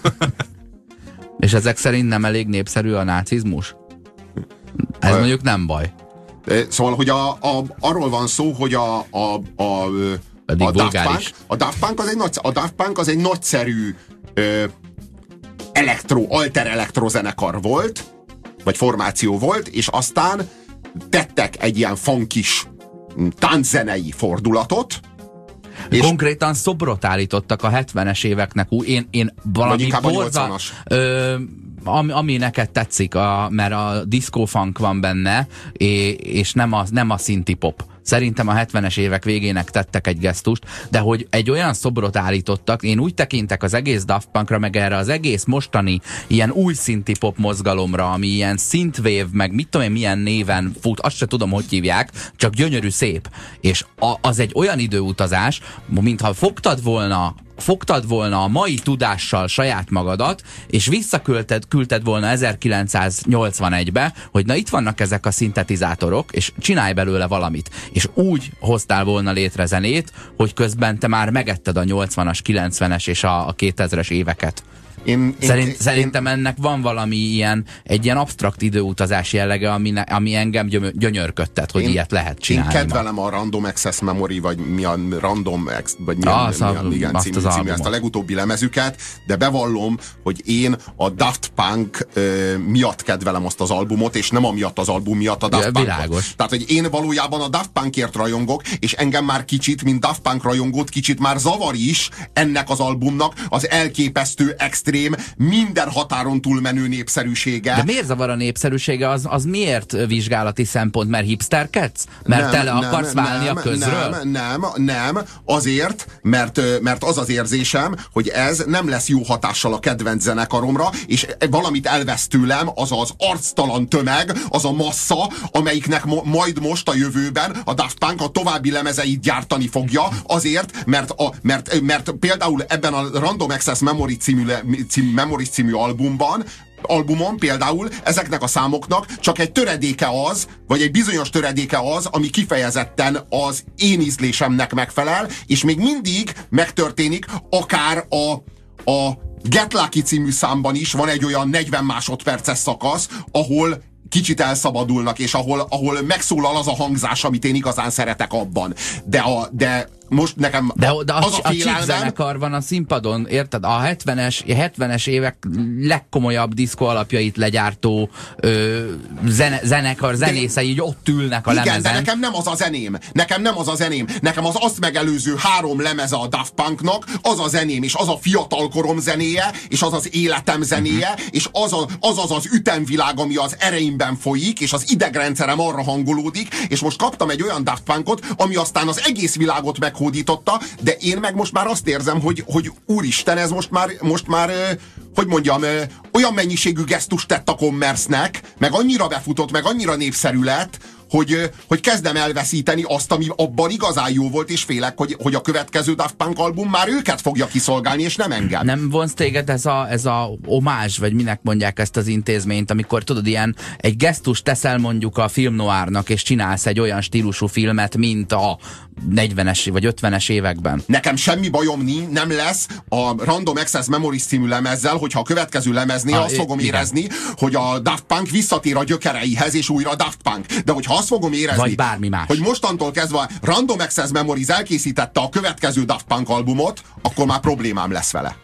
És ezek szerint nem elég népszerű a nácizmus? Ez mondjuk nem baj.
Szóval, hogy arról van szó, hogy a Daft Punk az egy nagyszerű alter elektrozenekar volt, vagy formáció volt, és aztán tettek egy ilyen funkis tánczenei fordulatot,
Konkrétan szobrot állítottak a 70-es éveknek. Én valami borza, ami neked tetszik, mert a disco funk van benne, és nem a synthi pop. Szerintem a 70-es évek végének tettek egy gesztust, de hogy egy olyan szobrot állítottak, én úgy tekintek az egész Daft Punkra, meg erre az egész mostani ilyen új synthi pop mozgalomra, ami ilyen synthwave, meg mit tudom én milyen néven fut, azt se tudom, hogy hívják, csak gyönyörű, szép. És az egy olyan időutazás, mintha fogtad volna a mai tudással saját magadat, és visszaküldted volna 1981-be, hogy na itt vannak ezek a szintetizátorok, és csinálj belőle valamit. És úgy hoztál volna létre zenét, hogy közben te már megetted a 80-as, 90-es és a 2000-es éveket. Szerintem ennek van valami egy ilyen absztrakt időutazás jellege, ami engem gyönyörködtet, hogy ilyet lehet csinálni.
Én kedvelem a Random Access Memory, vagy milyen Random vagy milyen című ezt a legutóbbi lemezüket, de bevallom, hogy én a Daft Punk miatt kedvelem azt az albumot, és nem amiatt az album miatt a Daft Punkot. Tehát, hogy én valójában a Daft Punkért rajongok, és engem már kicsit, mint Daft Punk rajongót, kicsit már zavar is ennek az albumnak az elképesztő extrém, minden határon túlmenő népszerűsége.
De miért zavar a népszerűsége? Az miért vizsgálati szempont? Mert hipsterkedsz? Mert te le akarsz válni a közről?
Nem. Azért, mert az az érzésem, hogy ez nem lesz jó hatással a kedvenc zenekaromra, és valamit elvesz tőlem, az az arctalan tömeg, az a massza, amelyiknek majd most a jövőben a Daft Punk a további lemezeit gyártani fogja, azért, mert például ebben a Random Access Memory című albumon például ezeknek a számoknak csak egy töredéke az, vagy egy bizonyos töredéke az, ami kifejezetten az én ízlésemnek megfelel, és még mindig megtörténik, akár a Get Lucky című számban is van egy olyan 40 másodperces szakasz, ahol kicsit elszabadulnak, és ahol megszólal az a hangzás, amit én igazán szeretek abban. De most nekem az a félelmem...
zenekar van a színpadon, érted? A 70-es évek legkomolyabb diszkó alapjait legyártó zenekar zenészei így ott ülnek a lemezen.
Igen, de nekem nem az a zeném. Nekem az azt megelőző 3 lemeze a Daft Punknak, az a zeném, és az a fiatalkorom zenéje, és az az életem zenéje, és az ütemvilág, ami az ereimben folyik, és az idegrendszerem arra hangolódik, és most kaptam egy olyan Daft Punkot, ami aztán az egész világot meghódította, de én meg most már azt érzem, hogy úristen, ez most már hogy mondjam, olyan mennyiségű gesztust tett a Commerce-nek, meg annyira befutott, meg annyira népszerű lett, hogy kezdem elveszíteni azt, ami abban igazán jó volt, és félek, hogy a következő Daft Punk album már őket fogja kiszolgálni, és nem engem.
Nem vonz téged ez a omázs, vagy minek mondják ezt az intézményt, amikor tudod, egy gesztust teszel mondjuk a film noárnak, és csinálsz egy olyan stílusú filmet, mint a 40-es vagy 50-es években.
Nekem semmi bajom nem lesz a Random Access Memories című lemezzel, hogyha a következő lemeznél azt fogom érezni, hogy a Daft Punk visszatér a gyökereihez, és újra Daft Punk. De hogyha azt fogom érezni, hogy mostantól kezdve a Random Access Memories elkészítette a következő Daft Punk albumot, akkor már problémám lesz vele.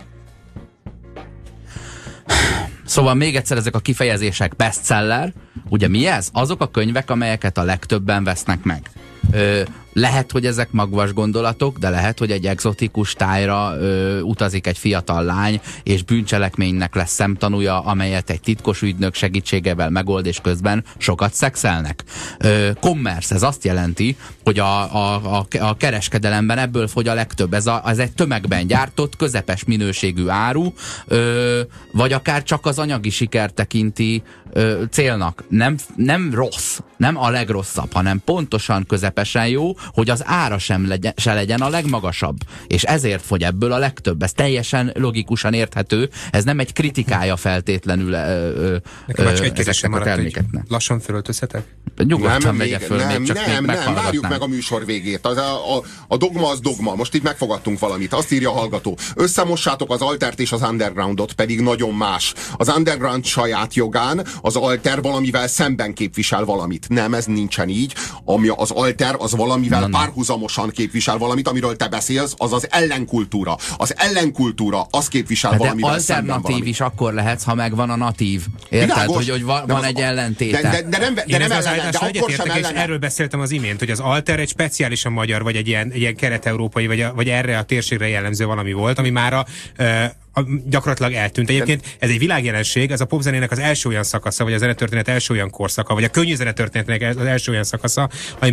Szóval még egyszer ezek a kifejezések: bestseller, ugye mi ez? Azok a könyvek, amelyeket a legtöbben vesznek meg. Lehet, hogy ezek magvas gondolatok, de lehet, hogy egy egzotikus tájra utazik egy fiatal lány, és bűncselekménynek lesz szemtanúja, amelyet egy titkos ügynök segítségével megold, és közben sokat szexelnek. Commerce, ez azt jelenti, hogy a kereskedelemben ebből fogy a legtöbb. Ez egy tömegben gyártott, közepes minőségű áru, vagy akár csak az anyagi sikert tekinti célnak. Nem rossz, nem a legrosszabb, hanem pontosan közepesen jó, hogy az ára se legyen a legmagasabb. És ezért fogy ebből a legtöbb. Ez teljesen logikusan érthető. Ez nem egy kritikája feltétlenül
nekem csak egy kérdésem maradt, hogy lassan fölöltözhetek?
Nyugodtan vegye föl, még csak
nem, várjuk meg a műsor végét. A dogma az dogma. Most itt megfogadtunk valamit. Azt írja a hallgató: összemossátok az Altert és az Undergroundot, pedig nagyon más. Az Underground saját jogán, az alter valamivel szemben képvisel valamit. Nem, ez nincsen így. Ami az alter, az valamivel párhuzamosan képvisel valamit, amiről te beszélsz, az az ellenkultúra. Az ellenkultúra, az képvisel valamivel szemben valamit.
Alternatív is akkor lehetsz, ha megvan a natív. Érted?
Világos,
hogy van egy ellentéte.
De nem ellen, de akkor sem ellene.
Erről beszéltem az imént, hogy az alter egy speciálisan magyar, vagy egy ilyen kelet-európai, vagy erre a térségre jellemző valami volt, ami már gyakorlatilag eltűnt. Egyébként ez egy világjelenség, ez a popzenének az első olyan szakasza, vagy a zenetörténet első olyan korszaka, vagy a könnyű zenetörténetnek az első olyan szakasza,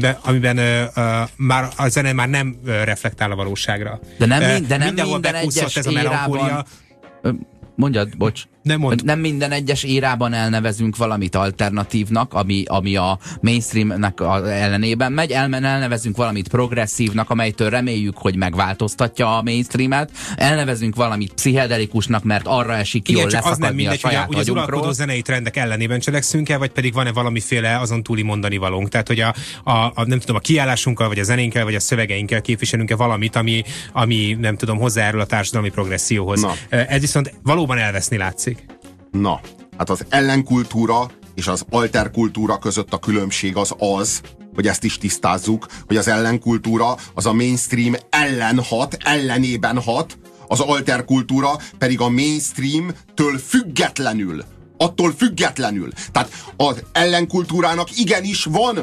amiben már a zene már nem reflektál a valóságra.
De nem minden egyes érában... Mondjad, bocs. Nem minden egyes érában elnevezünk valamit alternatívnak, ami a mainstreamnek ellenében megy, elnevezünk valamit progresszívnak, amelytől reméljük, hogy megváltoztatja a mainstreamet, elnevezünk valamit pszichedelikusnak, mert arra esik jól leszakadni a saját
hogy az uralkodó zenei trendek ellenében cselekszünk-e, vagy pedig van-e valamiféle azon túli mondani valónk. Tehát, hogy nem tudom, a kiállásunkkal, vagy a zenénkkel, vagy a szövegeinkkel képviselünk-e valamit, ami nem tudom, hozzájárul a társadalmi progresszióhoz. Ez viszont valóban elveszni látszik.
Na, hát az ellenkultúra és az alterkultúra között a különbség az, hogy ezt is tisztázzuk, hogy az ellenkultúra az a mainstream ellen hat, ellenében hat, az alterkultúra pedig a mainstreamtől függetlenül. Attól függetlenül. Tehát az ellenkultúrának igenis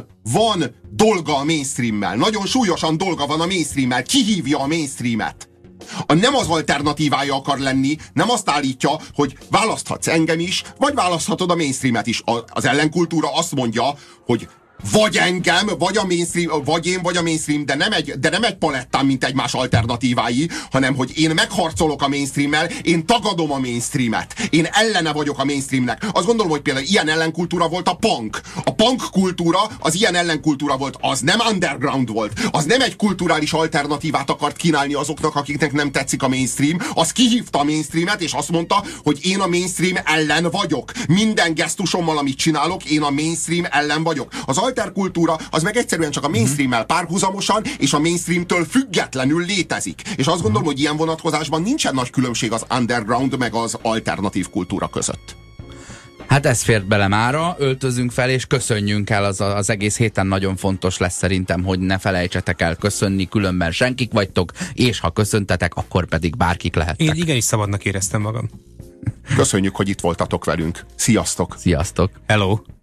van dolga a mainstreammel. Nagyon súlyosan dolga van a mainstreammel. Kihívja a mainstreamet. Nem az alternatívája akar lenni, nem azt állítja, hogy választhatsz engem is, vagy választhatod a mainstreamet is. Az ellenkultúra azt mondja, hogy vagy engem, vagy a mainstream, vagy én, vagy a mainstream, de nem egy palettán, mint egymás alternatívái, hanem hogy én megharcolok a mainstreammel, én tagadom a mainstreamet, én ellene vagyok a mainstreamnek. Azt gondolom, hogy például ilyen ellenkultúra volt a punk. A punk kultúra az ilyen ellenkultúra volt, az nem underground volt, az nem egy kulturális alternatívát akart kínálni azoknak, akiknek nem tetszik a mainstream, az kihívta a mainstreamet, és azt mondta, hogy én a mainstream ellen vagyok. Minden gesztusommal, amit csinálok, én a mainstream ellen vagyok. Az alterkultúra az meg egyszerűen csak a mainstreammel párhuzamosan és a mainstreamtől függetlenül létezik. És azt gondolom, hogy ilyen vonatkozásban nincsen nagy különbség az underground meg az alternatív kultúra között.
Hát ez fért bele mára, öltözünk fel és köszönjünk el, az egész héten nagyon fontos lesz szerintem, hogy ne felejtsetek el köszönni, különben senkik vagytok, és ha köszöntetek, akkor pedig bárkik lehettek.
Én igenis szabadnak éreztem magam.
Köszönjük, hogy itt voltatok velünk. Sziasztok!
Sziasztok!
Hello!